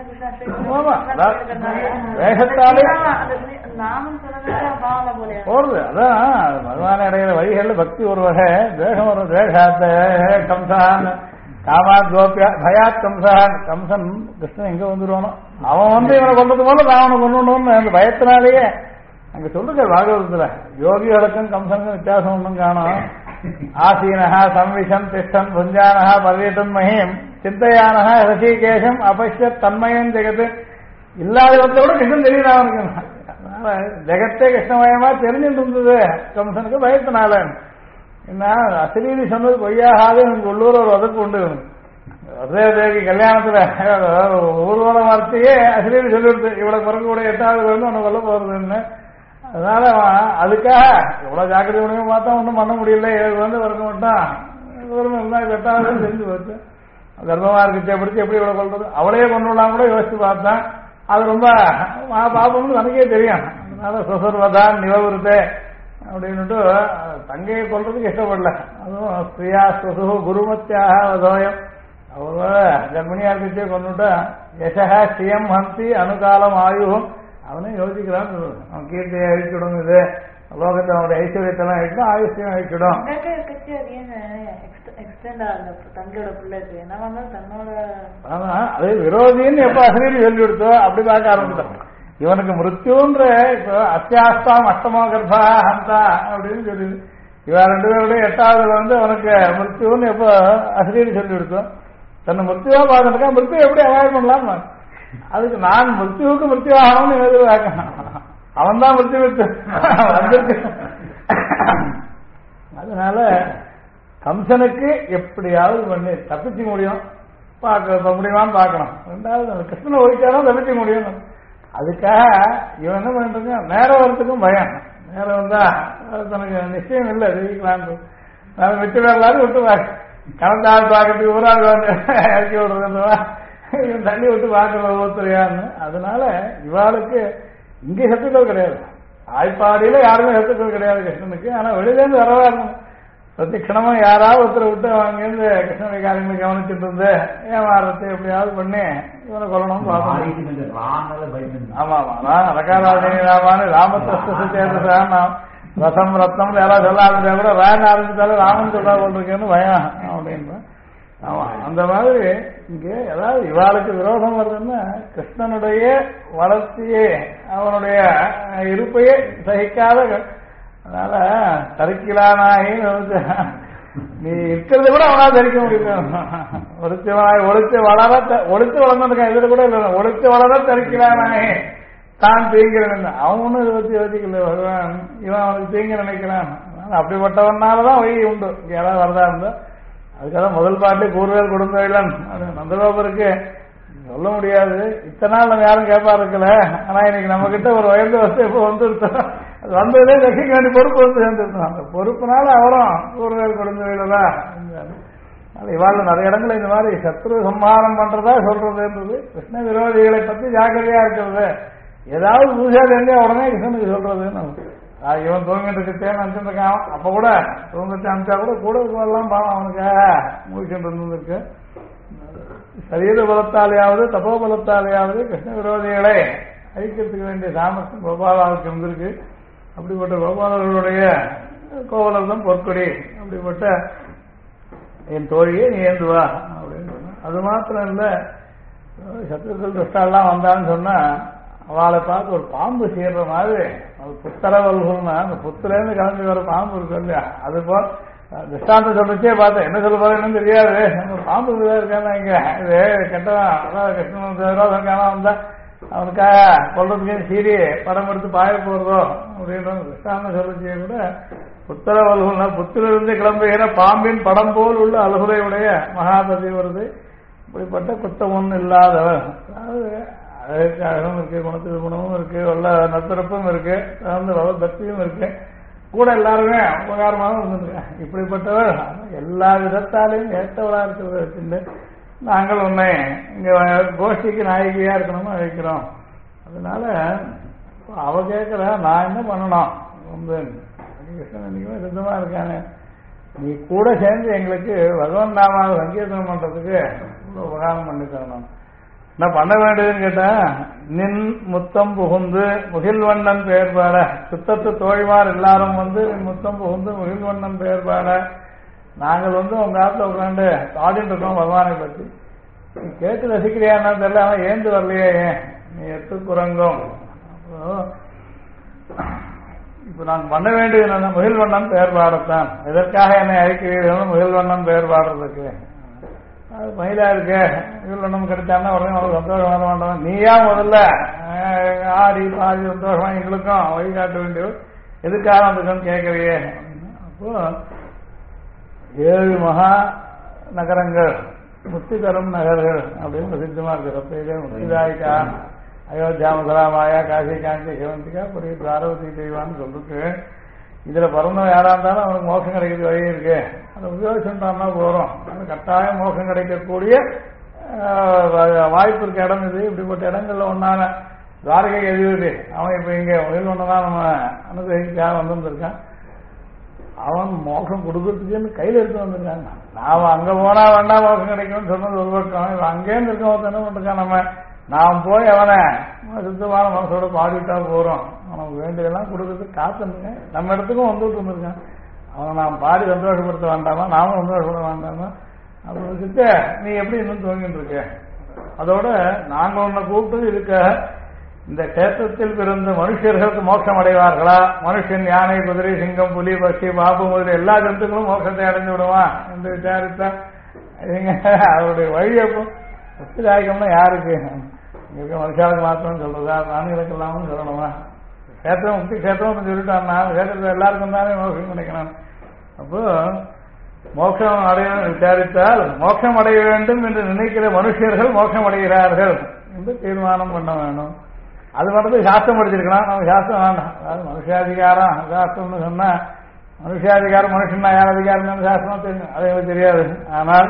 வேகத்தாலே நாமும் சொன்னது போல போறது. அதான் பகவான் அடைகிற வழிகள்ல பக்தி ஒரு வகை வேகம் ஒரு வேகாத்த கம்சான் காமாத் கோபியா பயாத் கம்சான். கம்சன் கிருஷ்ணன் எங்க வந்துருவானோ அவன் வந்து இவனை கொண்டது போல நான் அவனை கொண்டுன்னு அந்த பயத்தினாலேயே அங்க சொல்லுங்க பாகவதத்துல யோகிகளுக்கும் கம்சனுக்கும் வித்தியாசம் ஒன்றும் காணும். ஆசீனஹா சம்விஷம் திஷ்டன் புஞ்சானஹா பர்யட்டன் மகிம் சிந்தையானஹா ரிஷிகேஷம் அபஷ்ய தன்மயம் ஜெகத்து இல்லாதவத்தை விட கிருஷ்ணன் தெரியல அவனுக்கு. அதனால ஜெகத்தே கிருஷ்ணமயமா தெரிஞ்சுட்டு இருந்தது கம்சனுக்கு பயத்தினால. என்ன அசரீதி சொன்னது பொய்யாகாது எனக்கு உள்ளூர் ஒரு வதற்கு உண்டு. வசுதேவதேவிக்கு கல்யாணத்துல ஊர்வல வார்த்தையே அசிரியர் சொல்லிடுது, இவ்வளவு பிறகு கூட 8வது வந்து உன்னை கொல்ல போறதுன்னு. அதனால அதுக்காக எவ்வளவு ஜாக்கிரதை உடனே பார்த்தா ஒன்றும் பண்ண முடியல, 7 வந்து பிறக்க மாட்டான், 8வது செஞ்சு போச்சு. கர்ப்பமா இருக்கு பிடிச்சி எப்படி இவ்வளவு கொள்றது, அவளையே கொண்டுலாம் கூட யோசிச்சு பார்த்தேன். அது ரொம்ப பாப்போம்னு நமக்கே தெரியும். அதனால சுசர்வதான் நிவவிருத்தே அப்படின்னுட்டு தங்கையை கொள்றதுக்கு இஷ்டப்படல. அதுவும் ஸ்ரீயா சுசு குருமத்தியாக வதோயம், அவ கர்ப்பிணியா இருக்கச்சே கொண்டுட்டா யசா ஸ்ரீயம் ஹந்தி அணுகாலம் ஆயுகம். அவனே யோசிக்கிறான், அவன் கீர்த்தியை அழிச்சிடும், இது லோகத்தை அவனுடைய ஐஸ்வர்யத்தெல்லாம் அழிச்சிடும், ஆயுஷ்யம் அழிச்சிடும். அது விரோதின்னு எப்ப அசரீரி சொல்லி கொடுத்தோ அப்படி பார்க்க ஆரம்பிச்சிட்டான். இவனுக்கு மிருத்யுன்ற இப்போ அத்தியாஸ்தாம் அஷ்டமோ கர்ப்பா ஹந்தா அப்படின்னு சொல்லி இவ 2 பேருடைய 8வது வந்து அவனுக்கு மிருத்யுன்னு எப்போ அசரீரி சொல்லி கொடுத்தோம். தன்னை மிருத்யுவா பார்த்துருக்கா, மிருத்யு எப்படி அவாய்ட் பண்ணலாம், அதுக்கு நான் மிருத்யுவுக்கு மிருத்யு ஆகணும்னு எதிர்பார்க்கணும். அவன் தான் மிருத்யு வந்துருக்கு. அதனால கம்சனுக்கு எப்படியாவது பண்ணி தப்பிச்சு முடியும், பார்க்க முடியுமான்னு பார்க்கணும். 2வது கிருஷ்ணனை ஒழிச்சாலும் தப்பிச்சு முடியும். அதுக்காக இவன் என்ன பண்ணிட்டு நேரம் வரத்துக்கும் பயம். நேரம் வந்தா தனக்கு நிச்சயம் இல்லை ஜெயிக்கலான்னு மிச்ச பேர்லாரும் விட்டு கணத்தாள் பார்க்கறதுக்கு ஊராள் வந்து இறக்கி விடுறதுவா, இவன் தள்ளி விட்டு பார்க்கல ஒவ்வொருத்தரையான்னு. அதனால இவாளுக்கு இங்கே சத்துக்கள் கிடையாது, ஆய்ப்பாடியில யாருமே சத்துக்கள் கிடையாது கிருஷ்ணனுக்கு. ஆனா வெளியிலேருந்து வரவா இருக்கணும். பிரதிக்ஷணமா யாராவது ஒருத்தரை விட்டு அங்கேருந்து கிருஷ்ணனுடைய காரியங்களை கவனிச்சுட்டு இருந்து ஏமாறத்தை எப்படியாவது பண்ணி இவனை கொல்லணும்னு பார்க்கணும். ஆமா ஆமா ரகாராஜான்னு ராமத்திரஸ்தான் ரசம் ரத்னம் யாராவது சொல்ல ஆரம்பிச்சா கூட வேன் ஆரம்பிச்சாலும் ராமன் சொல்ல கொண்டிருக்கேன்னு பயம் அப்படின்னு. ஆமா அந்த மாதிரி இங்கே ஏதாவது இவாளுக்கு விரோதம் வருதுன்னா கிருஷ்ணனுடைய வளர்ச்சியே அவனுடைய இருப்பையே சகிக்காத. அதனால தரிக்கலானாயின்னு நீ இருக்கிறது கூட அவனா தரிக்க முடியும். ஒழிச்சு வளர்ந்துருக்கான், இதுல கூட இல்லை, ஒழிச்சு வளர தரிக்கலானாயே தான் தீங்கிறேன். அவன் ஒன்னும் இதை பத்தி யோசிக்கல பகவான், இவன் அவனுக்கு தீங்க நினைக்கிறான். அப்படிப்பட்டவனாலதான் வழி உண்டு. யாராவது வரதா இருந்தா அதுக்காக முதல் பாட்டு கூறுவேல் கொடுந்தவன் நந்தகோபருக்கு சொல்ல முடியாது. இத்தனை நாள் நம்ம யாரும் கேட்பா இருக்கல, ஆனா இன்னைக்கு நம்ம கிட்ட ஒரு உயர்ந்த வசதி இப்போ வந்துருத்தோம். அது வந்ததுலே ரசிக்க வேண்டிய பொறுப்பு வந்து சேர்ந்துருத்தோம். அந்த பொறுப்புனால அவரும் கூறுவேல் கொடுந்தவதான். இவாள் நிறைய இடங்கள் இந்த மாதிரி சத்ரு சம்ஹாரம் பண்றதா சொல்றதுன்றது, கிருஷ்ண விரோதிகளை பத்தி ஜாக்கிரதையா இருக்கிறது. ஏதாவது பூஜா தெரிஞ்சா உடனே கிருஷ்ணனுக்கு சொல்றதுன்னு. இவன் தூங்கிட்டு இருக்கேன்னு நினைச்சிருக்கான், அப்ப கூட தூங்கிட்டு அனுப்பிச்சா கூட எல்லாம் பாவம் அவனுக்கு மூழ்கிட்டு இருந்திருக்கு. சரீர பலத்தாலேயாவது தபோ பலத்தாலேயாவது கிருஷ்ண விரோதிகளை அழிக்கிறதுக்கு வேண்டிய சாமர்த்தியம் கோபாலாவுக்கு இருந்திருக்கு. அப்படிப்பட்ட கோபாலர்களுடைய கோவலர்தான் பொற்கொடி. அப்படிப்பட்ட என் தோழியை நீ ஏந்துவா அப்படின்னு சொன்ன. அது மாத்திரம் இல்ல, சத்துருக்கள் துஷ்டாலாம் வந்தான்னு சொன்னா அவளை பார்த்து ஒரு பாம்பு செய்யற மாதிரி அது புத்தரவல்கள்னா அந்த புத்திலேருந்து கிளம்பி வர பாம்பு இருக்கு இல்லையா, அது போல திஷ்டாந்த சொல்லிச்சே பார்த்தேன். என்ன சொல்ல போறேன்னு தெரியாது, பாம்பு இருக்கானா இங்க இது கெட்டவன் அதான் கிருஷ்ணன் வந்தா அவனுக்காக கொள்றதுக்கு சீரி படம் எடுத்து பாய போறதோ அப்படின்னு திஷ்டாந்த சொல்லிச்சே கூட புத்தரவல்கள்னா புத்திலிருந்து கிளம்புகிற பாம்பின் படம் போல் உள்ள அலுகுலையுடைய மகாபதி வருது. இப்படிப்பட்ட குத்தம் ஒன்றும் இல்லாதவர், அதாவது அதற்கு அழகும் இருக்கு, குணத்துக்கு குணமும் இருக்கு, நல்ல நத்திரப்பும் இருக்கு, பக்தியும் இருக்கு, கூட எல்லாருமே உபகாரமாகவும் இருந்திருக்காங்க. இப்படிப்பட்டவர் எல்லா விதத்தாலையும் ஏற்றவளா இருக்கிறத வச்சுட்டு நாங்கள் உன்னை இங்க கோஷ்டிக்கு நாயகியா இருக்கணும்னு அழைக்கிறோம். அதனால அவ கேட்கிற நான் என்ன பண்ணணும், கிருஷ்ணன் இன்னைக்குமே சித்தமா இருக்கானே, நீ கூட சேர்ந்து எங்களுக்கு பகவான் நாமாவை சங்கீர்த்தனம் பண்றதுக்கு உபகாரம் பண்ணி தரணும். என்ன பண்ண வேண்டியதுன்னு கேட்டா, நின் முத்தம் புகுந்து முகில்வண்ணன் பெயர் பாட, சுத்தத்து தோழிமார் எல்லாரும் வந்து நின் முத்தம் புகுந்து முகில்வண்ணன் பெயர் பாட, நாங்கள் வந்து உங்க ஆத்துல உட்காந்து பாடிட்டு இருக்கோம் பகவானை பத்தி, நீ கேட்டு ரசிக்கிறியான்னு தெரியல, அவன் ஏந்து வரலையே, நீ எத்து குரங்கும். இப்ப நான் பண்ண வேண்டியது என்ன, முகில்வண்ணன் பெயர் பாடத்தான். எதற்காக என்னை அழைக்கிறீர்கள், முகில்வண்ணன் பெயர் பாடுறதுக்கு. அது மயிலா இருக்கு, முகில்வண்ணம் கிடைச்சான்னா உடனே அவனுக்கு சந்தோஷம் வர மாட்டான். நீயா முதல்ல ஆடி பாடி சந்தோஷமா எங்களுக்கும் வழிகாட்ட வேண்டியது, எதுக்காக வந்துக்கன்னு கேட்கறியே. அப்போ 7 மகா நகரங்கள் முக்தி தரும் நகர்கள் அப்படின்னு பிரசித்தமா இருக்கு. ரப்பையிலே முக்திதாயிக்கா அயோத்தியா மதுரா மாயா காசி காஞ்சி சிவந்திகா புரிய பார்வதி தெய்வான்னு சொல்லிருக்கு. இதுல பிறந்தவன் யாரா இருந்தாலும் அவனுக்கு மோசம் கிடைக்கிறது வழி இருக்கு. அதை உபயோகிச்சுட்டான்னா போறோம். அது கட்டாயம் மோசம் கிடைக்கக்கூடிய வாய்ப்பு இருக்க இடம் இது. இப்படிப்பட்ட இடங்கள்ல ஒன்னான துவாரகை எழுதி அவன் இப்ப இங்க உயிர் ஒண்ணுதான் நம்ம அனுகிரகிக்காக வந்துருக்கான். அவன் மோசம் கொடுக்கறதுக்குன்னு கையில எடுத்து வந்திருக்காங்க. நாம அங்க போனா வேண்டாம் மோசம் கிடைக்கும்னு சொன்னது ஒரு பக்கம். இவன் அங்கேருந்து இருக்க என்ன பண்ணிருக்கான், நம்ம நாம் போய் அவனை சுத்தமான மனசோட பாடிட்டா போறோம். அவனுக்கு வேண்டியதெல்லாம் கொடுக்கறதுக்கு காத்துங்க நம்ம இடத்துக்கும் வந்துட்டு இருந்திருக்கான். அவனை நாம் பாடி சந்தோஷப்படுத்த வேண்டாமா, நாமும் சந்தோஷப்பட வேண்டாமா அப்படி வச்சுட்டு நீ எப்படி இன்னும் துவங்கிட்டு இருக்க. அதோட நாங்க உன்னை கூப்பிட்டு இருக்க இந்த கேத்திரத்தில் பிறந்த மனுஷர்களுக்கு மோட்சம் அடைவார்களா? மனுஷன் யானை குதிரை சிங்கம் புலி பசி பாபு முதல் எல்லா ஜந்துக்களும் மோட்சத்தை அடைந்து விடுவான் என்று விசாரித்தா அவருடைய வழியப்போ முக்திதாயகம்னா யாருக்கு? இங்க இருக்க மனுஷாளுக்கு மாத்திரம் சொல்றதா, பிராணிகளுக்கு இல்லாமல் சொல்லணுமா? கேத்திரம் முக்தி கேத்திரம் சொல்லிட்டான்னா கேத்திரத்தில் எல்லாருக்கும் தானே மோட்சம் கிடைக்கணும். அப்போ மோட்சம் அடைய விசாரித்தால் மோட்சம் அடைய வேண்டும் என்று நினைக்கிற மனுஷர்கள் மோட்சம் அடைகிறார்கள் என்று தீர்மானம் பண்ண வேணும். அது மட்டும் சாஸ்திரம் படிச்சிருக்கலாம். நம்ம சாஸ்திரம் வேண்டாம். அதாவது மனுஷாதிகாரம் சாஸ்திரம்னு சொன்னா மனுஷாதிகாரம் மனுஷன்னா யார் அதிகாரம் சாஸ்திரம் தெரியும், அது எனக்கு தெரியாது. ஆனால்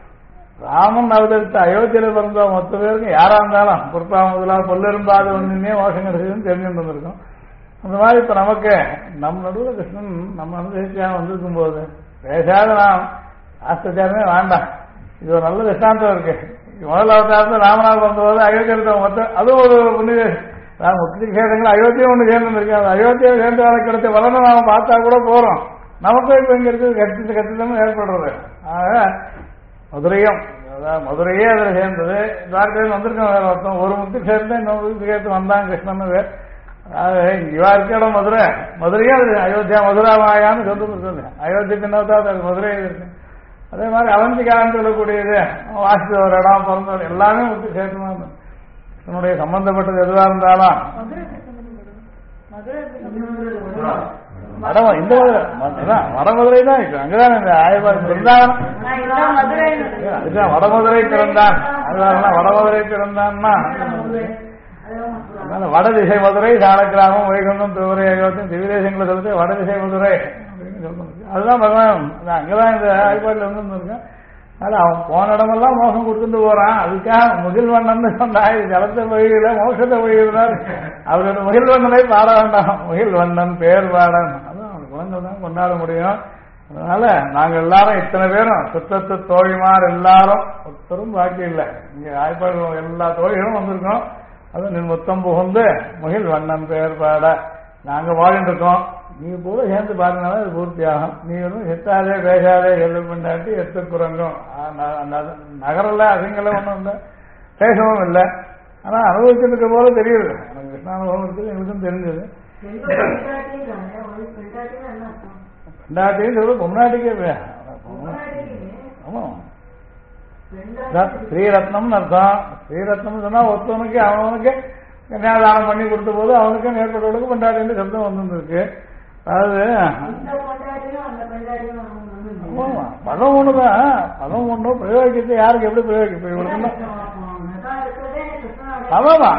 ராமன் அவதரித்த அயோத்தியில பிறந்த மொத்த பேருக்கு யாரா இருந்தாலும் பொறுப்பா முதலா பொல்லிரும்பாது ஒன்றுமே மோசம் கிடைச்சதுன்னு தெரிஞ்சுட்டு வந்திருக்கோம். அந்த மாதிரி இப்ப நமக்கு நம்ம நடுவில் கிருஷ்ணன் நம்ம அனுசரிச்சாக வந்திருக்கும் போது பேசாத நாம் ஆஸ்திரமே வேண்டாம். இது ஒரு நல்ல திஷ்டாந்தம் இருக்கு. முதல் அவதாரத்தில் ராமநாத் வந்தபோது அயோத்தியா மொத்தம் அதுவும் ஒரு புண்ணிய முக்தி கேட்டங்கள் அயோத்தியா ஒன்று சேர்ந்து இருக்காது. அயோத்தியா சேர்ந்து வேலை கிடைச்ச வளர்ந்து நாம பார்த்தா கூட போறோம். நமக்கும் இப்ப இங்க இருக்கிறது கட்டிதமும் ஏற்படுறது. ஆக மதுரையும் மதுரையே அதில் சேர்ந்தது. துவாரகையில் வந்திருக்கோம். வேற ஒருத்தம் ஒரு முக்தி சேர்ந்து இன்னொரு முக்தி சேர்த்து வந்தாங்க கிருஷ்ணன். இவா இருக்க இடம் மதுரை, மதுரையே அது அயோத்தியா மதுரா மாயான்னு சொல்லிட்டு அயோத்தியா பின்னத்தான் அது மதுரை இருக்கு. அதே மாதிரி அவந்திகான்னு சொல்லக்கூடியது வாசித்த ஒரு இடம் பிறந்தது எல்லாமே முக்தி சேர்த்துமா என்னுடைய சம்பந்தப்பட்டது எதுவா இருந்தாலும் இந்த வடமதுரை தான் இருக்கு. அங்கதான் இந்த ஆயபாடு பிறந்தாவனம் அதுதான் வடமதுரை பிறந்தான். அதுதான் வடமதுரை பிறந்தான்னா வடதிசை மதுரை சாலக்கிராமம் வைகுண்டம் திருவரை அயோத்தியம் திவிதேசங்களை சொல்லிட்டு வடதிசை மதுரை அப்படின்னு சொல்லணும். அதுதான் பகவான் அங்கதான் இந்த ஆய்ப்பாடுல இருந்திருக்கேன். அதனால அவன் போன இடமெல்லாம் மோசம் கொடுத்துட்டு போறான். அதுக்காக முகில்வண்ணன் சொன்னா ஜலத்த வழியில மோசத்தை வழியிறார். அவரோட முகில்வண்ணனை பாட வேண்டாம். முகில்வண்ணன் பேர் பாடன் அதான் அவன் குழந்தைகள் தான் கொண்டாட முடியும். அதனால நாங்க எல்லாரும் இத்தனை பேரும் சுத்தத்து தோழிமார் எல்லாரும் ஒருத்தரும் பாக்கி இல்லை. இங்க ஆய்ப்பாடு எல்லா தோழிகளும் வந்திருக்கோம். அது நீ மொத்தம் புகுந்து முகில் வண்ணன் பெயர் பாட நாங்க வாழ்ந்துட்டு இருக்கோம். நீ கூட சேர்ந்து பாருனாலும் அது பூர்த்தி ஆகும். நீ ஒன்றும் செத்தாதே பேசாதே செல்லு பண்ணாட்டி எத்து குரங்கும் நகரில் அதுங்கள ஒன்றும் இல்லை, பேசவும் இல்லை. ஆனா அனுபவிச்சிருக்க போல தெரியுது. எனக்கு கிருஷ்ணானுபவம் இருக்குது, எங்களுக்கும் தெரிஞ்சது. ரெண்டாட்டின்னு சொல்ல பொம்னாட்டிக்கே ஆமா ஸ்ரீரத்னம்னு அர்த்தம். ஸ்ரீரத்னம் சொன்னா ஒருத்தவனுக்கு அவனுக்கு கன்னியாதானம் பண்ணி கொடுத்த போது அவனுக்கும் ஏற்பட்டவளுக்கு கொண்டாடின்னு சப்தம் வந்துருக்கு. அதாவது பதம் ஒண்ணுதான், பதம் ஒண்ணும் பிரயோகிக்கிறது யாருக்கு எப்படி பிரயோகிப்போம் இவளுக்கு அதான்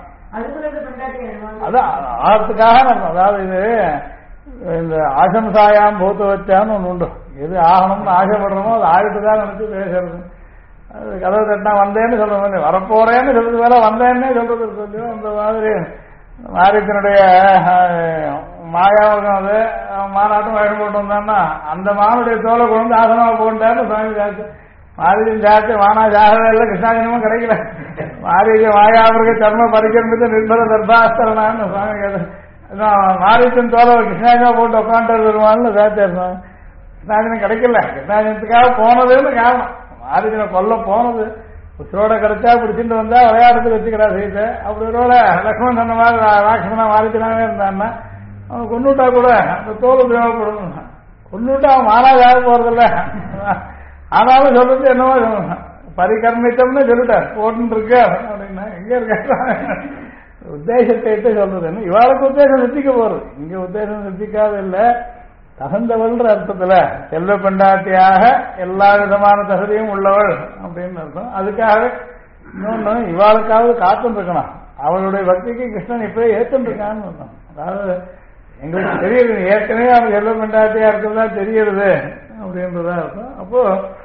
அதான் ஆகிறதுக்காக நம்ம அதாவது இது இந்த ஆசம்சாயாம் பூத்த வச்சான்னு ஒண்ணு உண்டு. எது ஆகணும்னு ஆசைப்படுறோமோ அது ஆகிட்டுதான் நினைச்சு பேசுறது. கதவு தட்டினா வந்தேன்னு சொல்றது, வரப்போறேன்னு சொல்றது வேலை வந்தேன்னே சொல்றது சொல்லி அந்த மாதிரி மாரியத்தினுடைய மாயாவகம் அது மாநாட்டம் வழி போட்டு வந்தான்னா அந்த மானுடைய தோலை கொண்டு ஆசனமா போட்டான்னு சுவாமி சாச்சு. மாரியன் சாச்சு மானா சாகவே இல்லை, கிருஷ்ணாஜனமும் கிடைக்கல. மாரிய மாயாவிற்கு தர்ம பரிகர்மித்த நிர்பர தர்பாஸ்தரனான்னு சுவாமி கேட்டு மாரியத்தின் தோலை கிருஷ்ணாஜனா போட்டு உட்காந்து வருவான்னு சாச்சார். கிருஷ்ணாஜனம் கிடைக்கல, கிருஷ்ணாஜனத்துக்காக போனதுன்னு காரணம். மாரியனை கொல்ல போனது உச்சரோட கிடைச்சா பிடிச்சிட்டு வந்தா விளையாடுறதுக்கு வச்சுக்கிறா சீத்தை. அப்படி ஒரு லக்ஷ்மணன் சொன்ன மாதிரி ராட்சசனா மாறிச்சுனாவே இருந்தான்னா அவன் கொண்டுட்டா கூட அந்த தோல் உபயோகப்படும். கொண்டுட்டா அவன் மாறாஜாக போறதில்ல. ஆனாலும் சொல்றது என்னவோ சொல்லணும், பரிகர்மித்தம்னு சொல்லிட்டார் போட்டு இருக்க அப்படின்னா எங்க இருக்க உத்தேசத்தை சொல்றது என்ன, இவாளுக்கு உத்தேசம் சித்திக்க போறது. இங்க உத்தேசம் சித்திக்காத இல்லை. தகுந்தவள்ன்ற அர்த்தத்துல செல்வ பெண்டாட்டியாக எல்லா விதமான தகுதியும் உள்ளவள் அப்படின்னு அர்த்தம். அதுக்காக இன்னொன்னு இவாளுக்காவது காத்துன்னு இருக்கணும். அவளுடைய பக்திக்கு கிருஷ்ணன் இப்பவே ஏத்துன்னு இருக்கான்னு அர்த்தம். அதாவது எங்களுக்கு தெரியுது ஏற்கனவே அவன் செல்வ பெண்டாட்டியா இருக்கிறதா தெரியுது அப்படின்றதா இருக்கும். அப்போ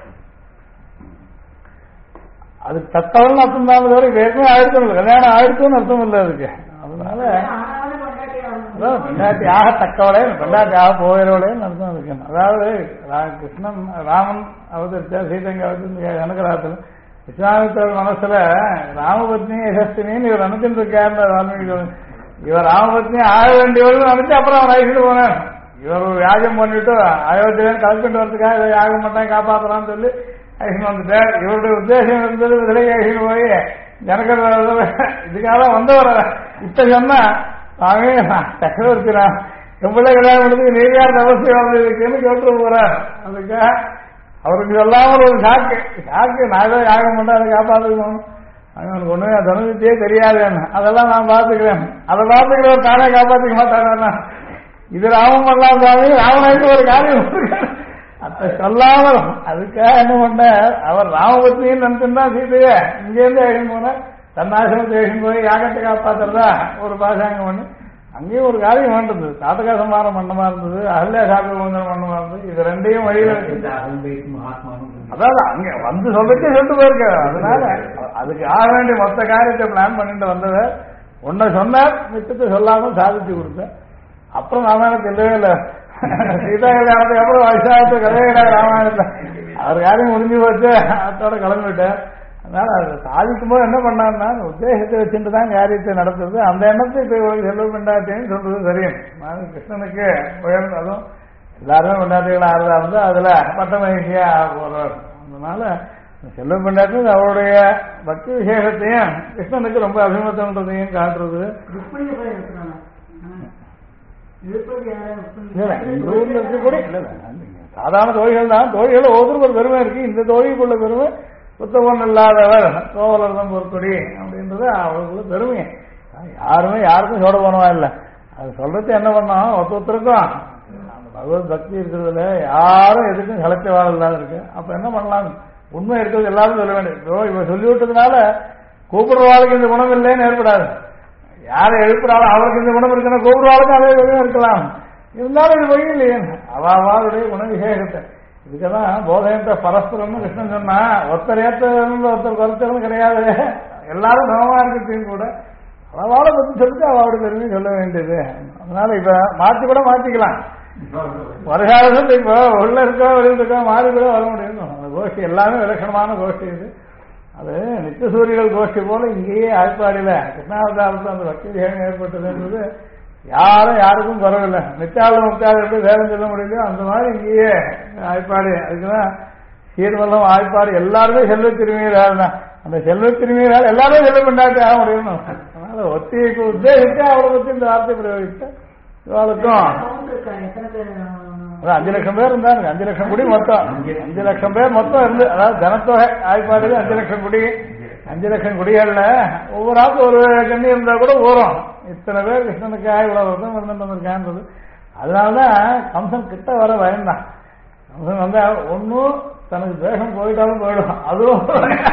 அது தத்தவள்னு அர்த்தம் தான் தவிர ஏற்கனவே ஆயிடுத்தோம் இல்லை, கல்யாணம் ஆயிடுத்தோன்னு அர்த்தம் இல்லை அதுக்கு. அதனால பெண்டாட்டி ஆக தக்கவளே பெண்டாட்டி ஆக போகிறவளேன்னு அர்த்தம் இருக்கு. அதாவது கிருஷ்ணன் ராமன் அவதரிச்சா சீதங்க அவதரிச்சு கனகராத்துல விஸ்வாமித்திரர் மனசுல ராமபத்னி யசஸ்தினின்னு இவர் நினைச்சுட்டு இருக்காரு. வால்மீகி இவர் ராமபத்னி ஆக வேண்டியவர்கள் நினைச்சு அப்புறம் அவன் அழைச்சிட்டு போனேன். இவர் ஒரு யாகம் பண்ணிட்டு அயோத்தியிலேருந்து கலப்பிட்டு வரதுக்காக இதை யாகம் பண்ணான் காப்பாற்றலாம்னு சொல்லி அழிச்சுட்டு வந்துட்டார். இவருடைய உத்தேசம் இருந்தது விலை அழிச்சுட்டு போய் ஜனகர் இதுக்காக வந்தவர் இப்ப சொன்னா சக்கரவர்த்தினான் எவ்வளவு கல்யாணம் பண்ணதுக்கு நீரியார் அவசியம் இருக்குன்னு கேட்டு போறார். அதுக்காக அவருக்கு சொல்லாமல் ஒரு சாக்கு நான் ஏதோ யாகம் பண்ண அதை காப்பாற்றுக்கணும். அவனுக்கு ஒண்ணுமே தனுவித்தியே தெரியாது என்ன, அதெல்லாம் நான் பார்த்துக்கிறேன். அதை பார்த்துக்கிறவர் தானே காப்பாற்றிக்க மாட்டாங்க. இது ராமன் பண்ணலாம் சாமி, ராமனுக்கு ஒரு காரியம் அத்தை சொல்லாமல் அதுக்காக என்ன பண்ண அவர் ராமபத்னின்னு நினைச்சுன்னா சீதைய இங்கேருந்து எழுந்து போன தன்னாசிரமத்தை எழுந்து போய் யாகத்தை காப்பாத்துறதா ஒரு பாசாங்கம் பண்ணி அங்கேயும் ஒரு காரியம் வேண்டது. தாத்தகா சம்மாரம் பண்ணமா இருந்தது, அகல்யா சாப்பிட பண்ணமா இருந்தது. இது ரெண்டையும் வழியில அதாவது அங்க வந்து சொல்லிட்டு சொல்லிட்டு போயிருக்க. அதனால அதுக்கு ஆக வேண்டிய மொத்த காரியத்தை பிளான் பண்ணிட்டு வந்ததை ஒன்ன சொன்னார், மிச்சத்தை சொல்லாமல் சாதிச்சு கொடுத்தேன். அப்புறம் ராமாயணம் இல்லவே இல்லை. சீதா கல்யாணத்துக்கு அப்புறம் வயசாகத்து கதையே கிடையாது ராமாயணத்தை. அவர் காரியம் முடிஞ்சு போச்சு, அதோட கிளம்பிவிட்டேன். அதனால அதை சாதிக்கும் போது என்ன பண்ணாருன்னா உத்தேசத்தை வச்சுட்டு தான் காரியத்தை நடத்துறது. அந்த எண்ணத்தை இப்ப செல்வ பெண்டாட்டின்னு சொல்றது சரியும். கிருஷ்ணனுக்கு உயர்ந்து அதுவும் எல்லாருமே பெண்டாட்டிகள் ஆறுதா இருந்து அதுல பட்ட மகிழ்ச்சியா போறார். அதனால செல்வ பெண்டாட்டி அவருடைய பக்தி விசேஷத்தையும் கிருஷ்ணனுக்கு ரொம்ப அபிமத்தன்றதையும் காட்டுறது. ஊர்ல இருக்க கூட சாதாரண தோழிகள் தான். தோழிகள் ஒவ்வொரு ஒரு பெருமை இருக்கு. இந்த தோழிக்குள்ள பெருமை புத்தகம் இல்லாதவர் கோவலர்தம் பொற்கொடி அப்படின்றது அவர்களுக்குள்ள பெருமை. யாருமே யாருக்கும் சொல்ல போனவா இல்லை. அது சொல்றது என்ன பண்ணோம், ஒருத்தருக்கும் அந்த பகவத் பக்தி இருக்கிறதுல யாரும் எதுக்கும் கலைச்சவா இல்லாத இருக்கு. அப்ப என்ன பண்ணலாம், உண்மை இருக்கிறது எல்லாரும் சொல்ல வேண்டியது. இவ சொல்லிவிட்டதுனால கூப்பிடுறவாளுக்கு இந்த குணம் இல்லைன்னு ஏற்படாது. யாரை எழுப்புறாலும் அவருக்கு இந்த குணம் இருக்குன்னா கூப்பிடுறவாளுக்கும் அதே குணம் இருக்கலாம். இருந்தாலும் இது வழி இல்லையே அவாவாருடைய குண விசேஷத்தை. இதுக்கெல்லாம் போதையற்ற பரஸ்பரம்னு கிருஷ்ணன் சொன்னா ஒருத்தர் ஏற்றது ஒருத்தர் குறைச்சலும் கிடையாது. எல்லாரும் சமமா இருக்கிறதையும் கூட அவளை பத்தி சொல்லிட்டு அவளோட பெருமை சொல்ல வேண்டியது. அதனால இப்ப மாற்றி கூட மாற்றிக்கலாம். வருகாலத்தில் இப்போ உள்ள இருக்கா வெளியில் இருக்கா மாறி கூட வர முடியும். அந்த கோஷ்டி எல்லாமே விலட்சணமான கோஷ்டி இது. அது நித்திய சூரியர்கள் கோஷ்டி போல இங்கேயே ஆய்ப்பாடியில கிருஷ்ணாவதாரத்தில் அந்த பக்தி விசேஷம் ஏற்பட்டதுன்றது யாரும் யாருக்கும் குறவில்லை. நித்தியாவது முக்தியாக எப்படி வேதம் சொல்ல முடியலையோ அந்த மாதிரி இங்கேயே ஆய்ப்பாடு. அதுக்குதான் சீர்வல்லம் ஆய்ப்பாடு எல்லாருமே செல்வ திரும்பியதால் தான். அந்த செல்வ திரும்பியதால் எல்லாருமே செல்வ கொண்டாட்டி ஆக முடியும். அதனால ஒத்திக்கு உத்தேசித்து அவளை பற்றி இந்த வார்த்தை பிரயோகித்து இவளுக்கும் 5 லட்சம் பேர் இருந்தாங்க. 5 லட்சம் குடி மொத்தம் 5 லட்சம் பேர் மொத்தம் இருந்து, அதாவது ஜனத்தொகை ஆய்ப்பாடு 5 லட்சம் குடி. 5 லட்சம் குடிகள்ல ஒவ்வொரு ஆளுக்கு ஒரு கண்ணி இருந்தா கூட ஊறும். இத்தனை பேர் கிருஷ்ணனுக்காக இவ்வளவு வருஷம் இருந்துட்டு வந்திருக்கான்றது. அதனாலதான் கம்சன் கிட்ட வர பயந்தான். கம்சன் வந்தா ஒன்னும் தனக்கு தேசம் போயிட்டாலும் போயிடும். அதுவும்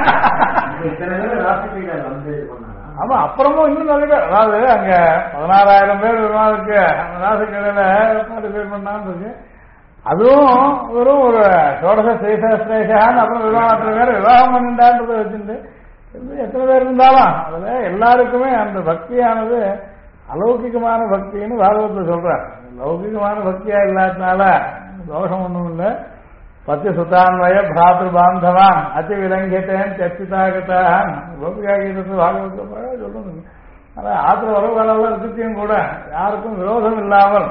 ஆமா அப்புறமும் இன்னும் நிறைய பேர், அதாவது அங்க 16,000 பேர் விமானத்துக்கு ராசிக்கடையில பார்ட்டிசிபேட் பண்ணான்னு இருக்கு. அதுவும் வெறும் ஒரு சோடச ஸ்ரீசாஸ்திரேஷான்னு அப்புறம் விவாகத்துல பேர் விவாகம் பண்ணிட்டான்றதை வச்சுட்டு எத்தனை பேர் இருந்தாலும் அதுல எல்லாருக்குமே அந்த பக்தியானது அலௌகிகமான பக்தின்னு பாகவத்தில் சொல்றார். லௌகிகமான பக்தியா இல்லாதனால தோஷம் ஒண்ணும் இல்லை. பத்தி சுத்தான்வய பிராத்திரு பாந்தவான் அதி விலங்கிட்டேன் சர்ச்சிதாகத்தான் கோபிகா கீதத்து பாகவத்தை சொல்லணும். ஆனா ஆத்திர உறவுகளெல்லாம் இருக்கிறதையும் கூட யாருக்கும் விரோதம் இல்லாமல்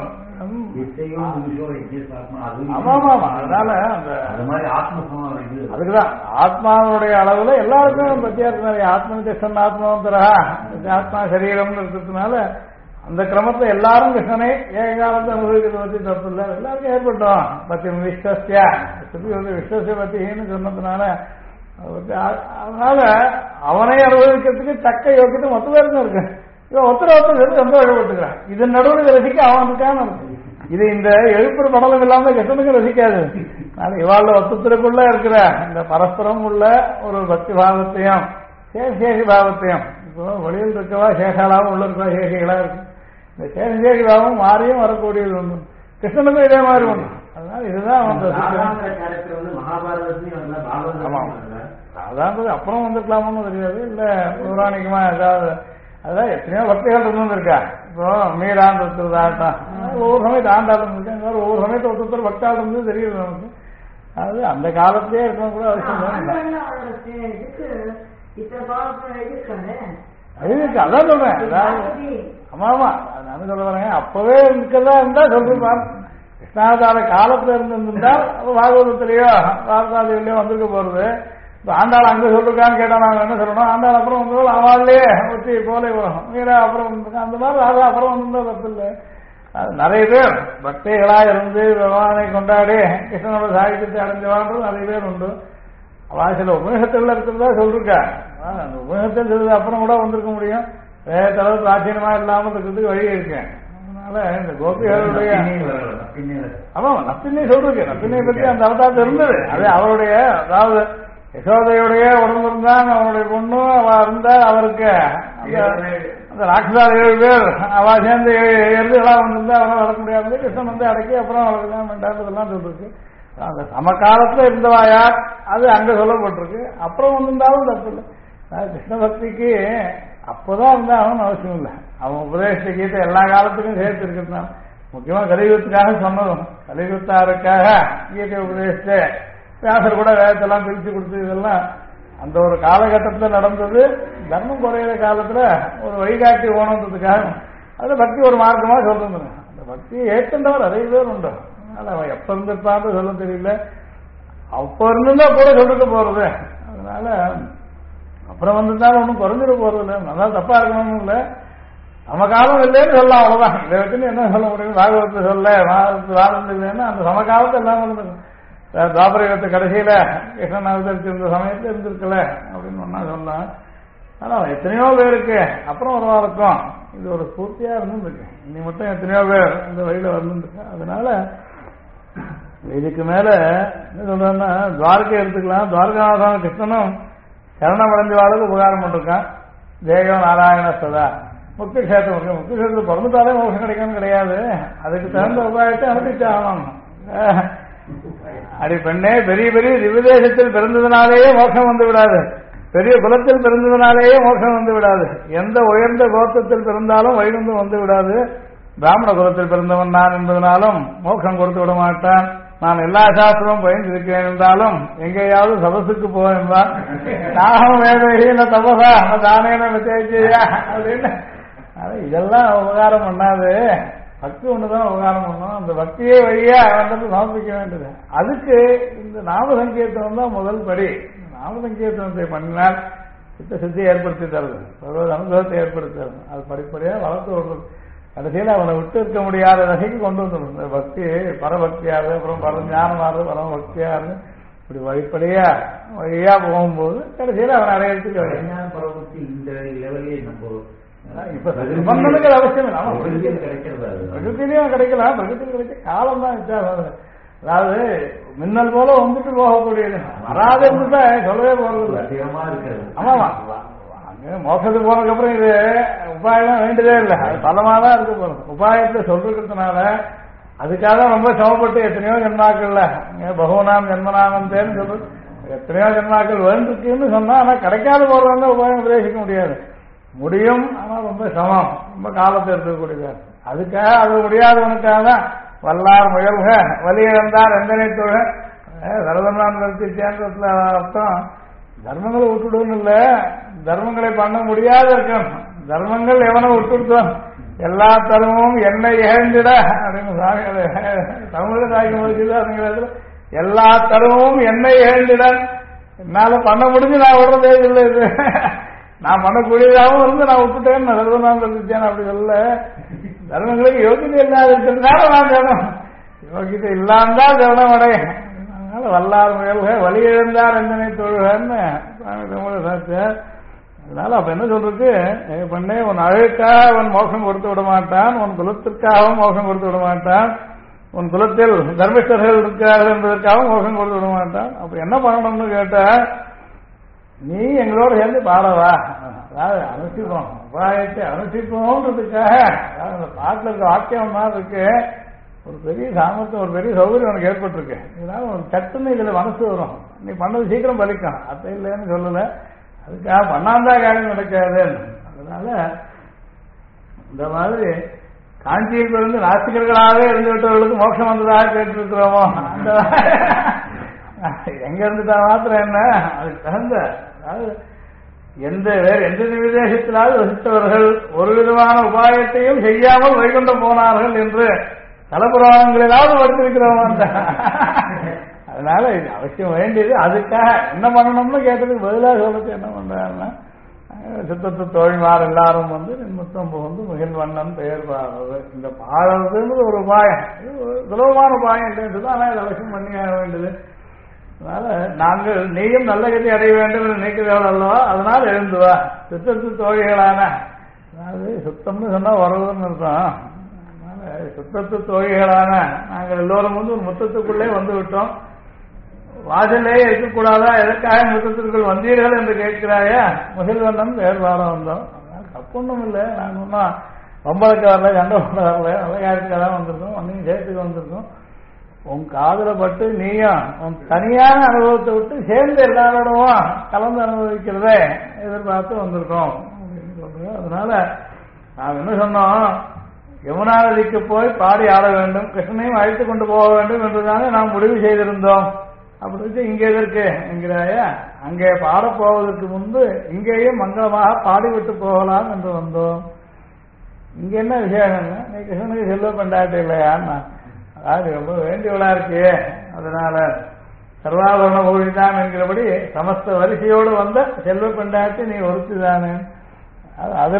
அதனால அதுக்குதான் ஆத்மாவுடைய அளவுல எல்லாருக்கும் பத்தியா இருக்கு. ஆத்மனிஷ்டன் ஆத்மாவந்தரா ஆத்மா சரீரம்னு இருக்கிறதுனால அந்த கிரமத்துல எல்லாரும் கிருஷ்ணனை ஏக காலத்தை அனுபவிக்கிறது பத்தி தப்பு இல்லை. எல்லாருக்கும் ஏற்பட்டோம். பத்தி விஸ்வசிய விஸ்வசிய பத்தின்னு சொன்னதுனால அதனால அவனை அனுபவிக்கிறதுக்கு தக்க யோக்கியத்தை மொத்த பேருக்கும் இருக்கு. இவன் ஒருத்தர் சொல்லி சந்தோஷப்பட்டுக்கிறான். இதன் நடுவில் ரசிக்க அவன் இருக்கான்னு இது இந்த எழுப்புற படலம் இல்லாம கிருஷ்ணனுக்கு ரசிக்காது. இவாள ஒத்தத்திற்குள்ள இருக்கிற இந்த பரஸ்பரம் உள்ள ஒரு பக்தி பாவத்தையும் சேஷி பாவத்தையும், இப்போ வெளியில் இருக்கவா சேஷாலாவும் உள்ள இருக்கவா சேஷிகளா இருக்கு. இந்த சேஷி பாவம் மாறியும் வரக்கூடியது ஒன்று, கிருஷ்ணனுக்கும் இதே மாதிரி ஒன்று. அதனால இதுதான் அதாவது அப்புறம் வந்துக்கலாமோன்னு தெரியாது, இல்ல பௌராணிகமா ஏதாவது அதான் எத்தனையோ பக்திகள் இருந்திருக்கா. இப்போ மீரான் ஆட்டம் ஒவ்வொரு சமயத்து ஆண்டாட்டம் இருக்கு, இந்த மாதிரி ஒவ்வொரு சமயத்தை ஒருத்தர் பக்தாட்டம் இருந்து தெரியுது நமக்கு. அது அந்த காலத்திலே இருக்கணும் கூட அவசியம் இருக்கு. அதான் சொல்றேன். ஆமா ஆமா நான் சொல்ல வரேன், அப்பவே இருக்கதான் இருந்தா சொல்றேன். கிருஷ்ணாவதார காலத்துல இருந்திருந்தால் பாகவதத்திலேயோ வார்த்தாதிலையோ வந்திருக்க போறது. ஆண்டாள் அங்க சொல்லிருக்கான்னு கேட்டா நாங்க என்ன சொல்லணும், ஆண்டாள் அப்புறம் வந்து அவள்லயே ஒத்தி போல வரும், மீரா அப்புறம் அந்த மாதிரி ராஜா அப்புறம் வந்திருந்தா தப்பு இல்லை. அது நிறைய பேர் பக்திகளா இருந்து பகவானை கொண்டாடி கிருஷ்ணனோட சாகித்யத்தை அடைஞ்சவான்றது நிறைய பேர் உண்டு. அவ சில உபநிஷத்துல இருக்கிறதா சொல்லிருக்கா. அந்த உபநிஷத்தில் சொல்றது அப்புறம் கூட வந்திருக்க முடியும், வேற தளவு பிராச்சீனமா இல்லாமல் இருக்கிறதுக்கு வழி இருக்கேன். அதனால இந்த கோபிகளுடைய ஆமா நப்பினை சொல்றேன், நப்பினை பத்தி அந்த அவதாரத்தில் இருந்தது. அது அவருடைய அதாவது யசோதையுடைய உடம்பு இருந்தான், அவருடைய பொண்ணு அவ இருந்தால் அவருக்கு அந்த ராட்சசார் 7 பேர் அவ சேர்ந்து 7 எல்லாம் வந்திருந்தா அவரால் வளர்க்க முடியாது. கிருஷ்ணன் வந்து அடக்கி அப்புறம் அவளுக்கு தான் வேண்டான்றதெல்லாம் சொல்லிருக்கு. அந்த சமகாலத்துல இருந்தவா யார் அது அங்க சொல்லப்பட்டிருக்கு. அப்புறம் வந்திருந்தாலும் தப்பு இல்லை. கிருஷ்ண பக்திக்கு அப்போதான் இருந்தாலும் அவசியம் இல்லை. அவன் உபதேச கீதை எல்லா காலத்துக்கும் சேர்த்து இருக்கிறதுனால முக்கியமா கலியுகத்துக்காக சொன்னதும், கலியுகத்தாருக்காக கீதை உபதேசித்து வியாசர் கூட வேதத்தெல்லாம் பிரிச்சு கொடுத்து இதெல்லாம் அந்த ஒரு காலகட்டத்தில் நடந்தது. தர்மம் குறையிற காலத்துல ஒரு வழிகாட்டி ஓணுன்றதுக்காக அது பக்தி ஒரு மார்க்கமா சொல்றது. அந்த பக்தியை ஏற்கண்டவர் நிறைய பேர் உண்டு. அதனால அவன் எப்ப இருந்திருப்பான்னு சொல்ல தெரியல, அப்ப இருந்துதான் கூட சொல்லிட்டு போறது. அதனால அப்புறம் வந்திருந்தாலும் ஒன்றும் குறைஞ்சிட போறது இல்லை, நல்லா தப்பா இருக்கணும்னு இல்லை, நம்ம காலம் இல்லைன்னு சொல்லலாம். அவ்வளவுதான். இதை வச்சுன்னு என்ன சொல்ல முடியும், பாகவத்தை சொல்ல வாழ்ந்து இல்லைன்னா அந்த சமகாலத்தை எல்லாம் இருந்திருக்கும். துவாபரயுகத்து கடைசியில கிருஷ்ணன் அவதரிச்சிருந்த சமயத்துல இருந்திருக்கல அப்படின்னு ஒன்னா சொல்லலாம். ஆனா எத்தனையோ பேருக்கு அப்புறம் ஒரு வாரக்கும் இது ஒரு பூர்த்தியா இருந்துருக்கு. இன்னி மட்டும் எத்தனையோ பேர் இந்த வழியில வந்துருக்கு. அதனால இதுக்கு மேல என்ன சொல்றேன்னா துவாரகை எடுத்துக்கலாம். துவாரகாநாதன் கிருஷ்ணனும் சரணம் அடைஞ்சவாளுக்கு உபகாரம் பண்ணிருக்கான். தேகம் நாராயண சதா முக்தி கஷேத்திரம் இருக்கு. முக்தி கஷேத்திரம் பிறந்துட்டாலே மோசம் கிடைக்கும்னு கிடையாது, அதுக்கு தகுந்த உபாயத்தை அனுப்பிச்சாகணும். அடி பெண்ணே, பெரிய பெரிய திவ்யதேசத்தில் பிறந்ததுனாலேயே மோட்சம் வந்து விடாது, பெரிய குலத்தில் பிறந்ததுனாலேயே மோட்சம் வந்து விடாது. எந்த உயர்ந்த கோத்திரத்தில் பிறந்தாலும் வைகுந்தம் வந்து விடாது. பிராமண குலத்தில் பிறந்தவன் நான் என்பதனாலும் மோட்சம் கொடுத்து விட மாட்டான். நான் எல்லா சாஸ்திரமும் பயந்திருக்கிறேன் என்றாலும் எங்கேயாவது சபசுக்கு போவேன்தான். நாகம் வேதனை தபசா தானே தேய்ச்சியா அப்படின்னு இதெல்லாம் உபகாரம் பண்ணாது. பக்தி ஒண்ணுதான் உபகாரம் பண்ணும். அந்த பக்தியே வழியா வந்து சமர்ப்பிக்க வேண்டியது. அதுக்கு இந்த நாம சங்கீர்த்தனம் தான் முதல் படி. நாம சங்கீர்த்தனத்தை பண்ணினால் சித்த சித்தி ஏற்படுத்தி தருது, பகவத் அனுபவத்தை ஏற்படுத்தி தருது. அது படிப்படியா வளர்த்து வருது. கடைசியில் அவனை விட்டு இருக்க முடியாத வகைக்கு கொண்டு வந்துடும். இந்த பக்தி பரபக்தியாரு, அப்புறம் பரஞானமாறு, பரமபக்தியாரு, இப்படி வழியா போகும்போது கடைசியில் அவன் அடையிறதுக்கு பரபக்தி இந்த லெவலே நம்ம இப்ப நிபந்தனைகள் அவசியம் இல்லை. பிரகிருத்திலையும் கிடைக்கலாம், பிரகிருத்திலும் கிடைக்க காலம் தான் வித்தியாசம். அதாவது மின்னல் போல வந்துட்டு போகக்கூடியது, வராது இருந்துட்டா சொல்லவே போறது இல்லை. ஆமாமா, மோசத்துக்கு போனதுக்கு அப்புறம் இது உபாயம் வேண்டியதே இல்லை, அது பலமாதான் இருக்க போறது. உபாயத்தை சொல்றதுனால அதுக்காக ரொம்ப சிரமப்பட்டு எத்தனையோ ஜென்மாக்கள்ல பகவனாம் ஜென்மனாமந்தேன்னு சொல்றது, எத்தனையோ ஜென்மாக்கள் வேண்டிருக்குன்னு சொன்னா ஆனா கிடைக்காத போறவங்க உபாயம் உபதேசிக்க முடியாது. முடியும், ஆனா ரொம்ப சமம், ரொம்ப காலத்தை இருக்கக்கூடியது. அதுக்காக அது முடியாதவனுக்காக தான் வல்லார் முயல்க வலியிழந்தார் எந்தனை தொழ வரதனான் சேர்ந்ததுல அர்த்தம் தர்மங்களை விட்டுடுன்னு இல்ல, தர்மங்களை பண்ண முடியாத இருக்கணும். தர்மங்கள் எவனை விட்டுடுத்தோம், எல்லா தர்மமும் என்னை இழந்திட அப்படின்னு சாமி தமிழ் தாய்க்கு முடிச்சுது. எல்லா தர்மமும் என்னை இழந்திட, என்னால பண்ண முடிஞ்சு நான் விடுறதே இல்லை, இது நான் பண்ணக்கூடியதாகவும் இருந்து நான் விட்டுட்டேன்னு நான் சொல்லிச்சேன். அப்படி சொல்ல, தர்மங்களுக்கு யோகியதை இல்லாத இருக்கிறதுனால நான் தேவனம், யோகியதை இல்லாமல் தேவனம் அடைய. அதனால வல்லார் முயல்க வலி எழுந்தார் எந்தனை தொழுகன்னு சாமி தமிழ் சாச்சார். அதனால அப்ப என்ன சொல்றது, பண்ணே உன் அழுக்காக அவன் மோசம் கொடுத்து விட மாட்டான், உன் குலத்திற்காகவும் மோசம் கொடுத்து விட மாட்டான். உன் குலத்தில் தர்மிஷ்டர்கள் இருக்கிறார்கள் என்பதற்காக மோசம் கொடுத்து விட மாட்டான். அப்ப என்ன பண்ணணும்னு கேட்டா, நீ எங்களோட சேர்ந்து பாடவா, அதாவது அனுசிப்போம், உபாயத்தை அனுசிப்போன்றதுக்காக, அதாவது அந்த பாட்டில் இருக்க வாக்கியம் மாதிரி இருக்கு, ஒரு பெரிய சாமர்த்தியம், ஒரு பெரிய சௌகரியம் உனக்கு ஏற்பட்டிருக்கு. இதனால உனக்கு சட்டுன்னு இதுல மனசு வரும், நீ பண்ணது சீக்கிரம் பலிக்கும். அத்தை இல்லைன்னு சொல்லல, அதுக்காக பண்ணாந்தா காரியம் நடக்காது. அதனால இந்த மாதிரி காஞ்சியில் இருந்து நாஸ்திகர்களாகவே இருந்துவிட்டவர்களுக்கு மோட்சம் வந்ததாக கேட்டிருக்கிறோமோ, அந்த எங்க இருந்துட்டா மாத்திரம் என்ன, அதுக்கு தகுந்த, அதாவது வேறு எந்த விதேசத்திலாவது வசித்தவர்கள் ஒரு விதமான உபாயத்தையும் செய்யாமல் வைகுண்டம் போனார்கள் என்று தலபுராணங்களிலாவது படித்திருக்கிறோம். அதனால இது அவசியம் வேண்டியது. அதுக்காக என்ன பண்ணணும்னு கேட்டதுக்கு பதிலாக சொல்றது என்ன பண்றாருன்னா, சித்தத்து தோழிமார் எல்லாரும் வந்து நிமித்தம் புகுந்து மகிழ்வண்ணன் பெயர் பாடுறது. இந்த பாடுறதுன்றது ஒரு உபாயம், சுலபமான உபாயம் இல்லைன்னு, ஆனால் இதை அவசியம் பண்ணியாக வேண்டியது. அதனால நாங்கள் நீயும் நல்ல கதி அடைய வேண்டும் என்று நினைக்கிறவர்கள் அல்லவா, அதனால எழுந்துவா. சித்தத்து தோழிகளான, அதாவது சுத்தம்னு சொன்னா வரதுன்னு இருக்கும். அதனால சுத்தத்து தோழிகளான நாங்கள் எல்லோரும் வந்து ஒரு முத்தத்துக்குள்ளே வந்து விட்டோம். வாசலே இருக்கக்கூடாதா, எதற்காக முத்தத்திற்குள் வந்தீர்கள் என்று கேட்கிறாயா, மகிழ்வண்ணன் வேறுபாட வந்தோம். தப்புன்னும் இல்லை, நாங்கள் ஒன்றும் ரொம்பதுக்கு வரல, சண்டை போட வரல, நல்ல காரியத்துக்காக தான் வந்திருக்கோம், ஒன்றையும் சேர்த்துக்கு வந்திருக்கோம். உன் காதல பட்டு நீயும் உன் தனியான அனுபவத்தை விட்டு சேர்ந்து எல்லாரோடவும் கலந்து அனுபவிக்கிறதே எதிர்பார்த்து வந்திருக்கோம் அப்படின்னு சொல்றோம். அதனால நாம் என்ன சொன்னோம், யமுனா நதிக்கு போய் பாடி ஆட வேண்டும், கிருஷ்ணனையும் அழைத்து கொண்டு போக வேண்டும் என்றுதானே நாம் முடிவு செய்திருந்தோம். அப்படி இங்கே எதற்கு என்கிறாயா, அங்கே பாடப்போவதற்கு முன்பு இங்கேயும் மங்களமாக பாடிவிட்டு போகலாம் என்று வந்தோம். இங்க என்ன விசேஷம்னா, நீ கிருஷ்ணனுக்கு செல்வ பெண்டாட்டு இல்லையான்னா, அதாவது ரொம்ப வேண்டியவளா இருக்கு, அதனால சர்வாபரண பூரிதான் என்கிறபடி சமஸ்த வரிசையோடு வந்த செல்வ பெண்டாட்டி நீ ஒருத்திதானே. அதுல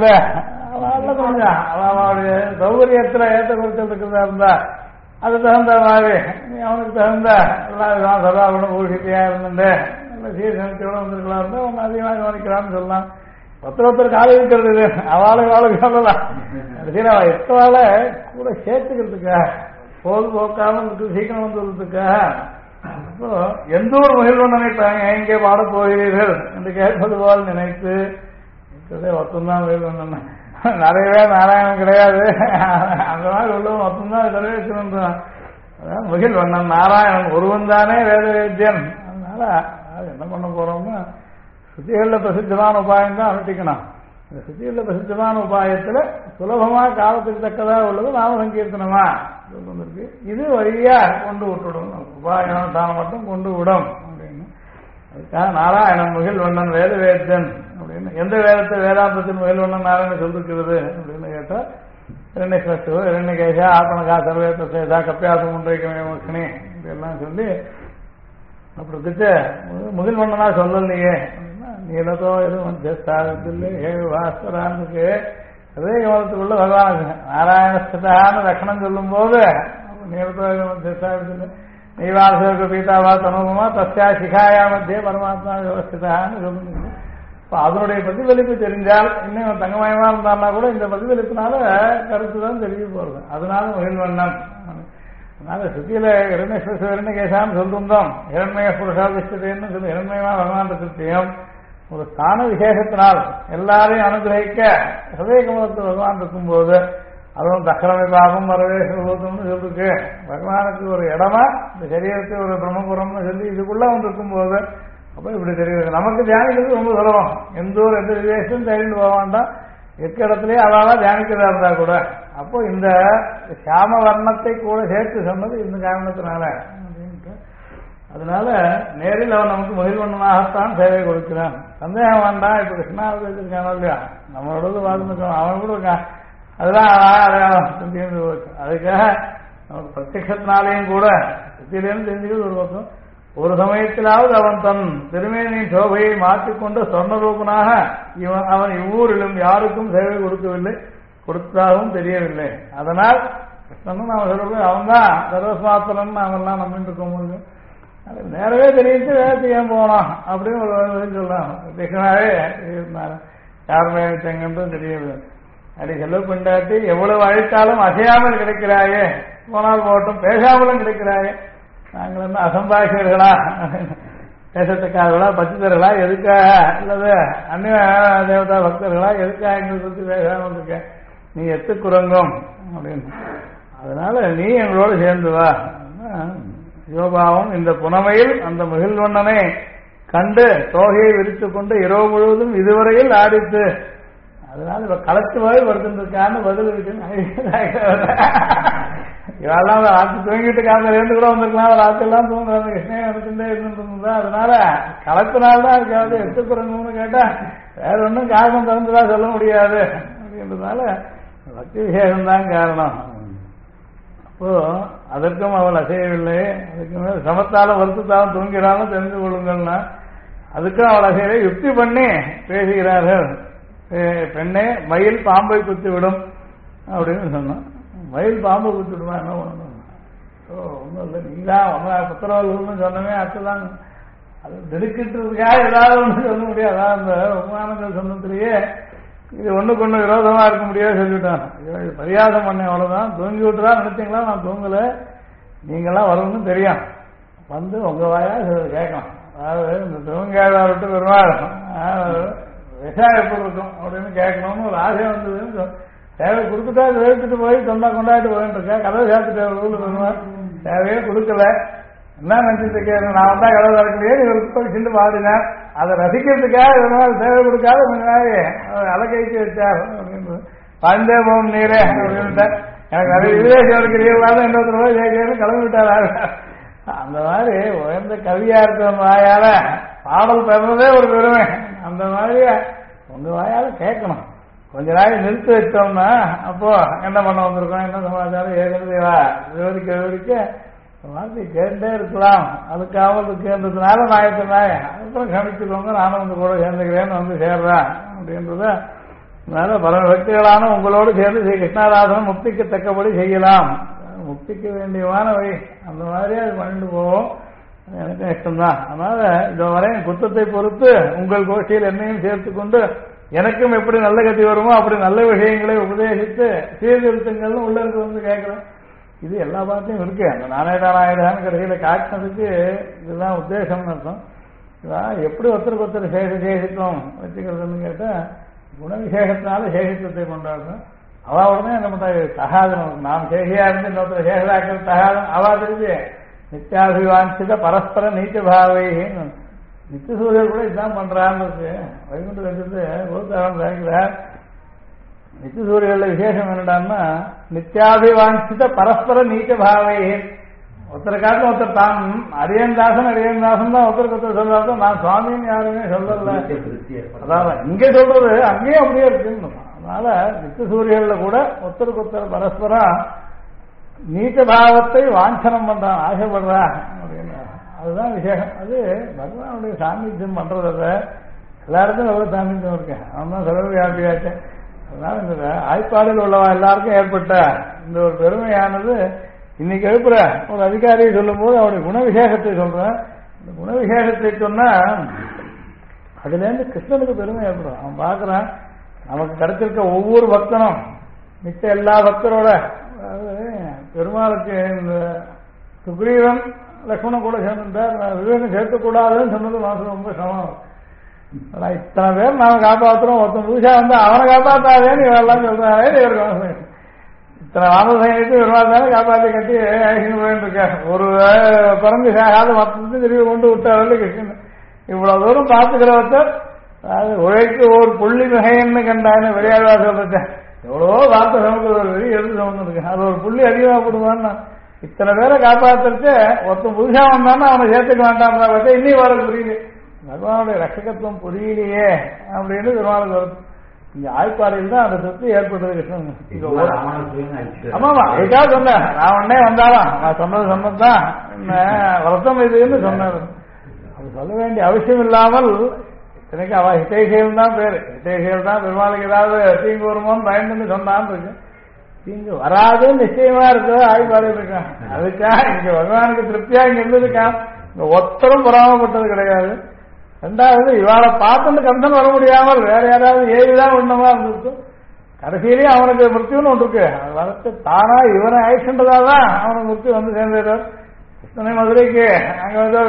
கொஞ்சம் அவனுடைய சௌகரியத்துல ஏற்ற குறைச்சல் இருக்கிறதா இருந்தா அது தகுந்த மாதிரி நீ அவனுக்கு தகுந்த எல்லாம் சர்வாபரண பூரிசையா இருந்துட்டு நல்ல சீர்கணிச்சோட வந்திருக்கலாம் இருந்தா அவன் அதிகமாக கவனிக்கலாம்னு சொல்லலாம். ஒருத்தர் கால இருக்கிறது இது, அவளுக்கு சொல்லலாம். எத்தவாளை கூட சேர்த்துக்கிறதுக்கா, பொழுதுபோக்காமல் இருக்கு, சீக்கிரம் வந்துள்ளதுக்காக அப்போ எந்த ஒரு மகிழ்வு நினைப்பாங்க, எங்கே பாட போகிறீர்கள் என்று கேட்பது போல் நினைத்து ஒத்தந்தான் மகிழ்வு. நிறையவே நாராயணன் கிடையாது, அந்த மாதிரி உள்ளவன் ஒத்தந்தான் நிறைவேற்றணும். அதான் மகிழ்வண்ணன் நாராயணன் ஒருவன் தானே வேத வேத்தியன். அதனால என்ன பண்ண போறோம்னா, சுத்திகளில் பிரசித்தமான உபாயம் தான் அனுஷ்டிக்கணும். இந்த சுத்திகளில் பிரசித்தமான உபாயத்துல சுலபமா காலத்துக்கு தக்கதாக உள்ளது நாம சங்கீர்த்தனமா சொல்லிருக்கு. இது வழியா கொண்டு விட்டுடும், உபாயம் தானம் மட்டும் கொண்டு விடும் அப்படின்னு. அதுக்காக நாராயணன் மகிழ்வண்ணன் வேத வேத்தன் அப்படின்னு. எந்த வேதத்தை வேதாந்தத்தின் மகிழ்வண்ணன் நாராயணன் சொல்லிருக்கிறது அப்படின்னு கேட்டா, இரண்யஸ்வஸ்து இரண்யகேஷா ஆத்மகா சர்வேத சேதா கப்பியாசம் முன்றைக்கமே மோஷனி இப்படியெல்லாம் சொல்லி அப்படி முகில்வண்ணனா சொல்லலையே அப்படின்னா, நீலத்தோ எதுவும் மத்தியஸ்தாகத்தில்லை வாஸ்தரானுக்கு அதே கவனத்துக்குள்ள பகவான் நாராயணஸ்தான லட்சணம் சொல்லும் போது நீலத்தோ எதுவும் மத்தியஸ்தாகத்தில்லை நெய்வாச பீதாவா தனுபமா தஸ்யா சிகாயா மத்திய பரமாத்மா விவஸ்திதான்னு சொல்லுங்க. இப்போ அதனுடைய பிரதிபலிப்பு தெரிஞ்சால், இன்னும் தங்கமயமா இருந்தாலும் கூட இந்த பிரதிபலிப்புனால கருத்து தான் தெரிய போறது. அதனால மகிழ்வண்ணன். அதனால சுத்தியில இரண்யகேசான்னு சொல்லிருந்தோம், இரண்மய புருஷாதிஷ்டத்தைன்னு சொல்லி இரண்மயமா பகவான் கிருத்தியம் ஒரு ஸ்தான விசேஷத்தினால் எல்லாரையும் அனுகிரகிக்க ஹதய கமலத்து பகவான் இருக்கும்போது, அதுவும் தக்கரமை பாபம் வரவே சொல்லுன்னு சொல்லிருக்கு. பகவானுக்கு ஒரு இடமா இந்த சரீரத்தை ஒரு பிரம்மபுரம்னு சொல்லி இதுக்குள்ள வந்து இருக்கும்போது அப்ப இப்படி தெரியுது. நமக்கு தியானிக்கிறது ரொம்ப சுலபம், எந்த ஒரு எந்த விசேஷம் தெரிந்து போக வேண்டாம், இருக்க இடத்துலயே அதான் தியானிக்கிறதா இருந்தா கூட. அப்போ இந்த சாம வர்ணத்தை கூட சேர்த்து சொன்னது இந்த காரணத்தினால அப்படின்ட்டு. அதனால நேரில் அவன் நமக்கு மகிழ்வண்ணனாகத்தான் சேவை கொடுக்கிறான், சந்தேகம் வேண்டாம். இப்ப கிருஷ்ணாவது இருக்கானோ இல்லையா, நம்மளோட வாழ்ந்துருக்கோம், அவன் கூட இருக்கான், அதெல்லாம் அடையாளம் தீர்ந்து போச்சு. அதுக்காக நமக்கு பிரத்யத்தினாலேயும் கூட சுத்திலேருந்து தெரிஞ்சுக்கிறது ஒரு பக்கம். ஒரு சமயத்திலாவது அவன் தன் திருமேனியின் சோபையை மாற்றிக்கொண்டு சொர்ணரூபனாக அவன் இவ்வூரிலும் யாருக்கும் சேவை கொடுக்கவில்லை, கொடுத்ததாகவும் தெரியவில்லை. அதனால் கிருஷ்ணன் நாம சொல்றது அவன் தான் சர்வஸ்மாத்திரன் நாமெல்லாம் நம்பிட்டு இருக்க முடியும். அது நேரவே தெரிவித்து வேலைக்கு ஏன் போனோம் அப்படின்னு ஒரு சொல்லலாம். கிருஷ்ணனாவே இருந்தாங்க, யாருமே செங்கன்றும் தெரியவில்லை. அப்படி செல்வ பெண்டாட்டி எவ்வளவு அழைத்தாலும் அசையாமல் கிடைக்கிறாயே, போனால் போகட்டும் பேசாமலும் கிடைக்கிறாயே, நாங்கள் என்ன அசம்பாஷர்களா, பேசத்தக்காரர்களா, பச்சிதர்களா, எதுக்காக அல்லது அந்நிய தேவதா பக்தர்களா, எதுக்காக எங்களை குறித்து பேசாமல் இருக்க, நீ எத்துக்குறங்கும் அப்படின்னு. அதனால நீ எங்களோடு சேர்ந்து வா. யோபாவும் இந்த புனமையில் அந்த மகிழ்வண்ணனை கண்டு தோகையை விரித்துக் கொண்டு இரவு முழுவதும் இதுவரையில் ஆடித்து, அதனால இவ கலத்து வாய் வருதுன்னு பதில் இருக்குன்னு இவெல்லாம் ராத்திரி தூங்கிட்டு காலையிலேருந்து கூட வந்திருக்கலாம், ராத்திரிலாம் தூங்குறாங்க, கிருஷ்ணன் எடுத்துட்டே இருந்துருந்தா, அதனால கலத்தினால்தான் இருக்காது. எடுத்துக்கிறோம்னு கேட்டா வேற ஒன்றும் காரணம் திறந்துதான் சொல்ல முடியாது அப்படின்றதுனால பக்தி விசேஷம்தான் காரணம். அப்போ அதற்கும் அவள் அசையவில்லை, அதுக்கு மேல சமத்தால வருத்தத்தாலும் தூங்கிறாலும் தெரிந்து கொள்ளுங்கள்னா அதுக்கும் அவள் அசையலை யுக்தி பண்ணி பேசுகிறார்கள். பெண்ணே மயில் பாம்பை குத்தி விடும் அப்படின்னு சொன்னான். மயில் பாம்பை குத்தி விடுமா, என்ன பண்ணணும்? ஒன்றும் இல்லை, நீதான் புத்திரவல்னு சொன்னமே அர்த்தம். அது திடுக்கிட்டுறதுக்காக ஏதாவது ஒன்று சொல்ல முடியாது. அதான் அந்த உமானங்கள் சொன்னதுலேயே இது ஒண்ணுக்கு ஒண்ணு விரோதமா இருக்க முடியாது சொல்லிவிட்டான். பரியாசம் பண்ணேன், அவ்வளவுதான். தூங்கி விட்டுறா நினைச்சீங்களா, நான் தூங்கல, நீங்கெல்லாம் வரணும்னு தெரியும், வந்து உங்க வாயா கேட்கலாம். அதாவது இந்த தூங்காத விட்டு பெருமாள் விஷயம் எப்படி இருக்கும் அப்படின்னு கேட்கணும்னு ஒரு ஆசை வந்ததுன்னு தேவை கொடுத்துட்டா எடுத்துட்டு போய் தொண்டா கொண்டாட்டு போயிட்டு இருக்கேன். கதவை சேர்த்துட்டு பெருமாள் தேவையே கொடுக்கல, என்ன நினைச்சிட்டு இருக்கேன், நான் வந்தா கதவை திறக்கலையே, இவர் சிண்டு பாடினேன், அதை ரசிக்கிறதுக்காக இதனால் தேவை கொடுக்காத அலக்கைக்கு வச்சார் அப்படின்னு பாய்ந்தே போகும் நீரே அப்படின்ட்டு எனக்கு நிறைய விதேசம் இருக்கிறீங்களாலும் இன்னொரு ரூபாய் கேட்கணும்னு கிளம்பி விட்டார். அந்த மாதிரி உயர்ந்த கவியா இருக்கிற வாயால பாடல் பெறதே ஒரு பெருமை. அந்த மாதிரி உங்க வாயால கேட்கணும். கொஞ்ச நாள் நிறுத்தி வச்சோம்னா அப்போ என்ன பண்ண வந்திருக்கோம், என்ன சமாச்சாரம் ஏற்கனவே விவரிக்க வார்த்தை கேட்டே இருக்கலாம். அதுக்காக கேட்டதுனால நாயத்தினாய் அதுக்கப்புறம் கணிச்சுக்கோங்க, நானும் உங்க கூட சேர்ந்துக்கிறேன்னு வந்து சேர்றேன் அப்படின்றத. அதனால பல பக்திகளான உங்களோடு சேர்ந்து ஸ்ரீ கிருஷ்ணாராதனம் முக்திக்கு தக்கபடி செய்யலாம். முக்திக்கு வேண்டியமான வழி அந்த மாதிரியே அது பண்ணிட்டு போவோம். எனக்கு இஷ்டம்தான். அதனால இதுவரை குத்தத்தை பொறுத்து உங்கள் கோஷ்டியில் என்னையும் சேர்த்து கொண்டு எனக்கும் எப்படி நல்ல கதி வருமோ அப்படி நல்ல விஷயங்களை உபதேசித்து சீர்திருத்தங்கள்னு உள்ள இருக்கு வந்து கேட்கிறேன். இது எல்லா பாட்டையும் இருக்கு. அந்த நாராயணாராயணான்னு கடைசியில காட்டினதுக்கு இதுதான் உத்தேசம்னு அர்த்தம். இதான் எப்படி ஒருத்தருக்கு சேஷித்துவம் வச்சுக்கிறதுன்னு கேட்டா குணவிசேஷத்தினால சேஷித்துவத்தை கொண்டாடுறோம். அவ உடனே என்ன பண்றாங்க, தகாதம் நாம் சேஷியா இருந்து இன்னொருத்தர் சேஷராக்கிறது தகாதம். அவா தெரிஞ்சு நித்தியாபிவாஞ்சித பரஸ்பர நீச்ச பாவைன்னு நித்திய சூரியர் கூட இதுதான் பண்றான்னு இருக்கு. வைகுண்ட கட்சித்து கோத்தாரம் நினைக்கிறார். நித்திய சூரியர்ல விசேஷம் என்னடான்னா நித்தியாபிவாஞ்சித பரஸ்பர நீச்ச பாவை. ஒருத்தரை காட்டில் ஒருத்தர் தான் அரியந்தாசன் தான் ஒருத்தருக்கு சொல்றாரு. நான் சுவாமின்னு யாருமே சொல்லல. அதான் இங்க சொல்றது அங்கேயும் அப்படியே இருக்குன்னு. அதனால நித்திய சூரியர்ல கூட ஒருத்தருக்கு ஒருத்தர் பரஸ்பரம் நீச்ச பாவத்தை வாஞ்சனம் பண்றான், ஆசைப்படுறான் அப்படின்னு. அதுதான் விசேஷம். அது பகவானுடைய சாநித்தியம் பண்றத எல்லாருக்கும் எவ்வளவு சாநித்தியம் இருக்கேன், அவன் தான் சர்வ வியாபியாச்சேன். அதனால இந்த ஆய்ப்பாடில் உள்ளவா எல்லாருக்கும் ஏற்பட்ட இந்த ஒரு பெருமையானது இன்னைக்கு எழுப்புற ஒரு அதிகாரியை சொல்லும் போது அவருடைய குணவிசேஷத்தை சொல்றேன். இந்த குணவிசேஷத்தை சொன்னா அதுல இருந்து கிருஷ்ணனுக்கு பெருமை ஏற்படும். அவன் பார்க்கறான் நமக்கு கிடைச்சிருக்க ஒவ்வொரு பக்தனும் மிச்ச எல்லா பக்தரோட, அதாவது பெருமாளுக்கு இந்த சுக்ரீவன் லக்ஷ்மணன் கூட சேர்ந்துட்டார், விவேகம் சேர்க்கக்கூடாதுன்னு சொன்னது மனசு ரொம்ப சமம். ஆனா இத்தனை பேர் நாம காப்பாற்றுறோம், ஒருத்தன் புதுசா வந்து அவனை காப்பாற்றாதேன்னு இவெல்லாம் சொல்றாரு. இவருக்கு இத்தனை வாமசைக்கு பெருமாள் காப்பாற்றி கட்டி ஐஷன் போயிட்டு இருக்க ஒரு குரங்கு சாகாத மொத்தத்தை திரும்பி கொண்டு விட்டாரு கிருஷ்ணன். இவ்வளவு தூரம் பார்த்துக்கிறவத்தர் அது உழைக்கு ஒரு புள்ளி மிகைன்னு கண்டான்னு விளையாடுவா சொல்லிட்டேன். எவ்வளவோ வார்த்தை சமக்கு ஒரு வெளியே எடுத்து சமந்துருக்கு, அது ஒரு புள்ளி அதிகமாக போடுவான்னு இத்தனை பேரை காப்பாத்துட்டு ஒருத்தன் புதுசா வந்தான்னு அவனை சேர்த்துக்க வேண்டாம் பார்த்தா இன்னும் வர புரியல. பகவானுடைய ரட்சகத்துவம் புரியலையே அப்படின்னு பெருமாளுக்கு வருது. இங்க ஆய்ப்பாறையில் தான் அந்த திருப்தி ஏற்பட்டது கிருஷ்ணன். ஆமாமா அதுக்காக சொன்னேன். நான் உடனே வந்தாலும் நான் சொன்னதுதான் என்ன வருத்தம் இதுன்னு சொன்னார். அது சொல்ல வேண்டிய அவசியம் இல்லாமல் எனக்கு அவ ஹிதேஷியம் தான் பேரு. ஹிதேஷியம் தான் பெருமாளுக்கு ஏதாவது தீங்கு வருமோன்னு பயந்துன்னு சொன்னான்னு இருக்கு. தீங்கு வராதுன்னு நிச்சயமா இருக்கிறது ஆய்ப்பாறையில் இருக்கான். அதுக்காக இங்க பகவானுக்கு திருப்தியா இங்க இருந்ததுக்கா இங்க ஒத்தரும் புறாமப்பட்டது கிடையாது. ரெண்டாவது இவாளை பார்த்து கம்சன் வர முடியாமல் வேற யாராவது ஏவிதான் உண்ணமா இருந்திருக்கும். கடைசியிலேயே அவனுக்கு மிருத்யுன்னு ஒன்று இருக்கு. அது வளர்த்து தானா இவனை ஆயிடுச்சுன்றதாதான் அவனுக்கு மிருத்யு வந்து சேர்ந்தார். கிருஷ்ணனை மதுரைக்கு அங்க வந்து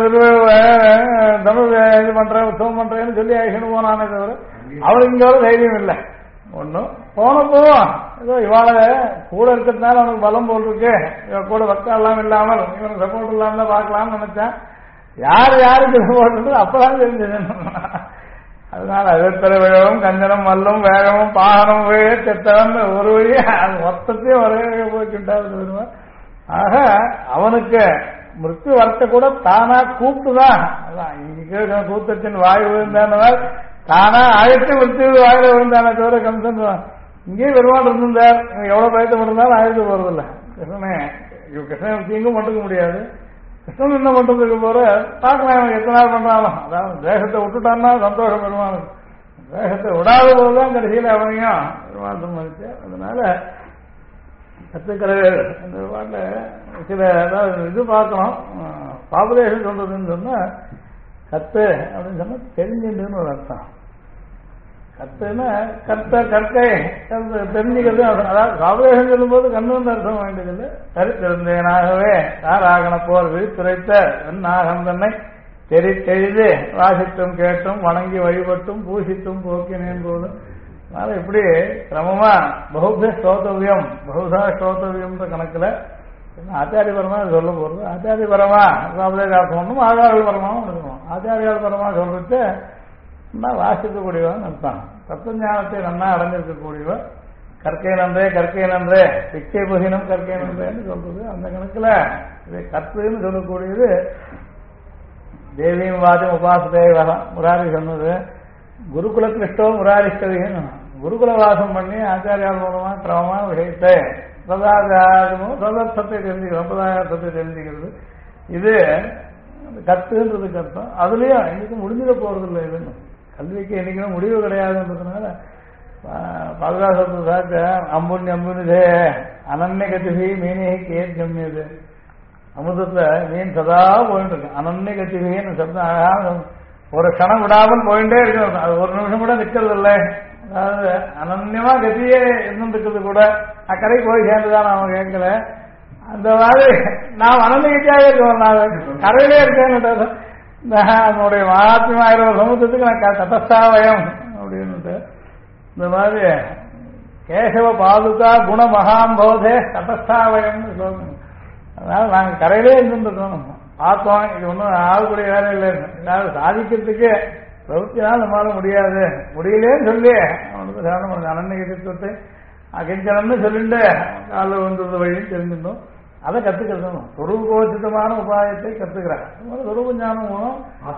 தமிழ் இது பண்றேன் உற்சவம் பண்றேன்னு சொல்லி ஆயிடுச்சுன்னு போனானே தவிர அவனுக்கு இங்க ஒரு தைரியம் இல்லை. ஒன்றும் போனப்போ ஏதோ இவாள கூட இருக்கிறதுனால அவனுக்கு பலம் போல் இருக்கு, இவ கூட பக்தம் எல்லாம் இல்லாமல் இவனுக்கு சப்போர்ட் இல்லாம பார்க்கலாம்னு நினைச்சேன். யாருக்கு சப்போர்ட் அப்பதான் தெரிஞ்சது. அதனால அகத்தர விழவும் கஞ்சனம் மல்லும் வேகமும் பாகனம் செத்தவன் ஒரு வழியா அது மொத்தத்தையும் ஒரே போய்கிட்டாரு. ஆக அவனுக்கு மிருத்யு வரத்தை கூட தானா கூப்பிட்டுதான் இங்க கூத்தத்தின் வாயு விழுந்தானவர் தானா அழைத்து மிருத்யு வாயில விழுந்தானே தவிர கம்சன் இங்கேயும் பெருமாள் இருந்திருந்தார். எவ்வளவு பயத்தம் இருந்தாலும் அழைத்து போறதில்லை. கிருஷ்ணன் தீங்கும் மட்டுக்க முடியாது. கிருஷ்ணன் என்ன பண்றதுக்கு போற பார்க்கலாம் எத்தனை நாள் பண்றாலும். அதாவது தேகத்தை விட்டுட்டான்னா சந்தோஷம் பெருமாள், தேகத்தை விடாத போதுதான் கடைசியில் அவனையும் பெருமாள் சம்மதிச்சு. அதனால கத்துக்கிறவர் இந்த பாட்டில் சில அதாவது இது பார்க்கணும். பாபுலேஷன் சொல்றதுன்னு சொன்னா கத்து அப்படின்னு சொன்னா தெரிஞ்சுன்னு ஒரு அர்த்தம். கத்துன்னா கற்கை தெரிஞ்சுக்கிறது. அதாவது பாபுலேஷன் சொல்லும் போது கண்ணுன்னு அர்த்தம் வேண்டியதில்லை. கருத்திருந்தேனாகவே தாராகண போர் விழித்துரைத்த நாகம் தன்னை தெரித்தெழுது வாசித்தும் கேட்டும் வணங்கி வழிபட்டும் பூசித்தும் போக்கினேன் போதும். அதனால இப்படி கிரமமா பகுத ஸ்ரோதவியம் பகுதா ஸ்ரோதவியம்ன்ற கணக்குல ஆச்சாரியபரமா சொல்ல போறது. ஆச்சாரியபரமா சாபதேகார்த்தம் ஒன்றும் ஆச்சாரியல் பரமாவும் இருக்கணும். ஆச்சாரியால் பரமா சொல்றது வாசிக்கக்கூடியவன் அர்த்தம். தத்துவஞானத்தை நன்னா அடைஞ்சிருக்கக்கூடியவன் கற்கை நன்றே பிச்சை புகினம் கற்கை நன்றேன்னு சொல்றது. அந்த கணக்குல இதை கற்புன்னு சொல்லக்கூடியது தேவியும் வாதம் உபாசதே முராரி சொன்னது. குருகுல கிருஷ்டோ முராரிஷ்டவின்னு குருகுல வாசம் பண்ணி ஆச்சாரியால் மூலமா கிரமமான விஷயத்தை சதர்த்தத்தை தெரிஞ்சுக்கிறது, சம்பிரதாயத்தை தெரிஞ்சுக்கிறது. இது கத்துன்றதுக்கு அர்த்தம். அதுலயும் இன்னைக்கு முடிஞ்சிட போறதில்லை. இதுன்னு கல்விக்கு என்னைக்குமே முடிவு கிடையாதுன்றதுனால பாதுகாப்பு சாக்க அம்புன்னிதே அனன்ய கத்திபி மீனே கேட் கம்மியது. அமிர்தத்துல மீன் சதா போயிட்டு இருக்கு. அனன்ய கத்திபின்னு சப்தம் அழகான ஒரு கணம் விடாமல் போயிட்டே இருக்கணும். அது ஒரு நிமிஷம் கூட நிக்கிறது இல்லை. அதாவது அனன்யமா கத்தியே இருந்துருக்கிறது கூட அக்கறை போய் சேர்ந்துதான் அவன் கேட்கல. அந்த மாதிரி நாம் அனந்தகிட்டாவே இருக்கோம். நான் கரையிலே இருக்கேன்னு நம்முடைய மகாத்மியம் 1000 சமுத்திரத்துக்கு நான் தபஸ்தாவயம் அப்படின்னுட்டு இந்த மாதிரி கேசவ பாதுகா குண மகாம்போதே தபஸ்தாவயம்னு சொல்லணும். அதனால நாங்கள் கரையிலே இருந்துருக்கோம். பார்த்தோம் இது ஒன்றும் ஆகக்கூடிய வேலை இல்லை. ஏதாவது சாதிக்கிறதுக்கு பிரவൃத்தினால் நம்மளால முடியாது, முடியலேன்னு சொல்லி அவனுக்கு சாதனம் பண்ண அனன்யகிட்டத்தை அகிஞ்சனம்னு சொல்லிட்டு காலில் வந்துருந்த வழியும் தெரிஞ்சிருந்தோம். அதை கத்துக்கிறதும் சொரூபோச்சிதமான உபாயத்தை கத்துக்கிறார். சொரூப ஞானம் மூலம்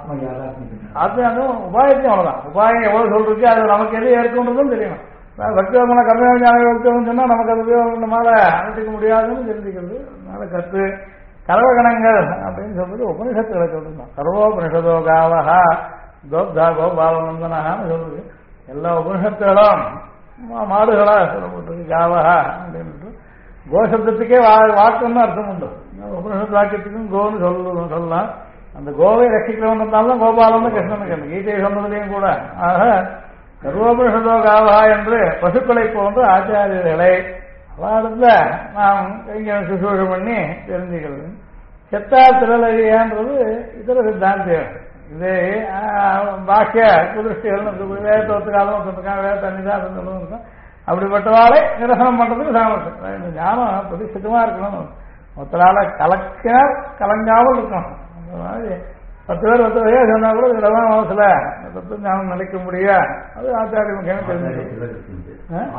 ஆத்ம உபாயத்தையும் அவ்வளவுதான். உபாயம் எவ்வளவு சொல்றதுக்கு அது நமக்கு எது ஏற்கன்றதும் தெரியணும். பக்தியோகமான கர்ம ஞான யோகம் சொன்னா நமக்கு அது உபயோகமால அனுஷ்டிக்க முடியாதுன்னு தெரிஞ்சுக்கிறது. அதனால கத்து கரவகணங்கள் அப்படின்னு சொல்றது உபனிஷத்துக்களை சொல்லிருந்தோம். சர்வோபனிஷதோ காவஹா கோப்தா கோபாலநந்தனஹான்னு சொல்றது. எல்லா உபனிஷத்துகளும் மாடுகளா சொல்லப்பட்டிருக்கு. காவஹா அப்படின்னு கோசப்தத்துக்கே வாக்குன்னு அர்த்தம் உண்டு. உபனிஷத்து வாக்கியத்துக்கும் கோன்னு சொல்லலாம். அந்த கோவை ரசிக்கிறவன் இருந்தாலும் கோபாலன்னு கிருஷ்ணனுக்கு அந்த கீதையை சொன்னதுலையும் கூட. ஆக சர்வோபனிஷதோ காவா என்று பசுக்களை போன்று ஆச்சாரியர்களை அவடத்துல நாம் கைங்கரம் சுசூஷ பண்ணி தெரிஞ்சுக்கிறது. செத்தா திரளையான்றது இதர சித்தாந்தம். இது பாக்கிய குதிருஷ்டிகள் வேதத்துக்கு காலம் சொல்லிருக்காங்க, வேத தண்ணிதான் இருக்கும். அப்படிப்பட்டவாளை நிரசனம் பண்றதுக்கு சாமர்த்தியம். இந்த ஞானம் பிரதிஷ்டிதமா இருக்கணும். ஒருத்தரால கலக்கினால் கலங்காமல் இருக்கணும். அந்த மாதிரி 10 பேர் 10 வகையா சொன்னா கூட இதெல்லாம் மனசுல தத்துவ ஞானம் நினைக்க முடியா. அது ஆச்சாரிய முக்கியம் தெரிஞ்சுக்கிறது.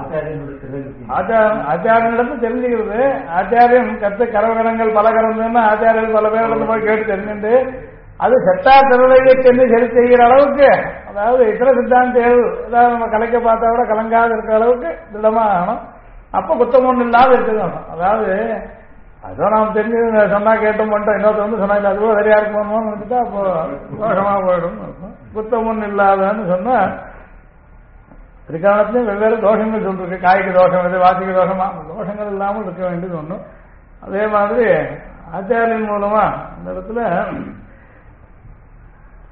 ஆச்சாரியனிடத்து தெரிஞ்சுக்கிறது. ஆச்சாரியம் கத்து கரவகணங்கள் பல கறந்துன்னா ஆச்சாரியர்கள் பல பேர் போய் கேட்டு தெரிஞ்சுட்டு அது செத்தா திருவையை சென்று சரி செய்கிற அளவுக்கு, அதாவது இதர சித்தாந்தங்கள் ஏதாவது நம்ம கலைக்க பார்த்தா கூட கலங்காத இருக்கிற அளவுக்கு திடமா ஆகணும். அப்ப குத்தம் ஒண்ணு இல்லாத இருக்கணும். அதாவது அதோ நாம் தெரிஞ்சு சொன்னா கேட்டோம் பண்ணிட்டோம், இன்னொருத்த வந்து சொன்னா அது கூட சரியா இருக்கணும்னு நினைச்சுட்டா அப்போ தோஷமா போயிடும். குத்தம் ஒண்ணு இல்லாதன்னு சொன்னா திரிகாலத்திலையும் வெவ்வேறு தோஷங்கள் சொல்லிருக்கு. காய்க்கு தோஷம் இது, வாசிக்கு தோஷமா, தோஷங்கள் இல்லாமல் இருக்க வேண்டியது ஒண்ணும். அதே மாதிரி ஆச்சாரியின் மூலமா அந்த இடத்துல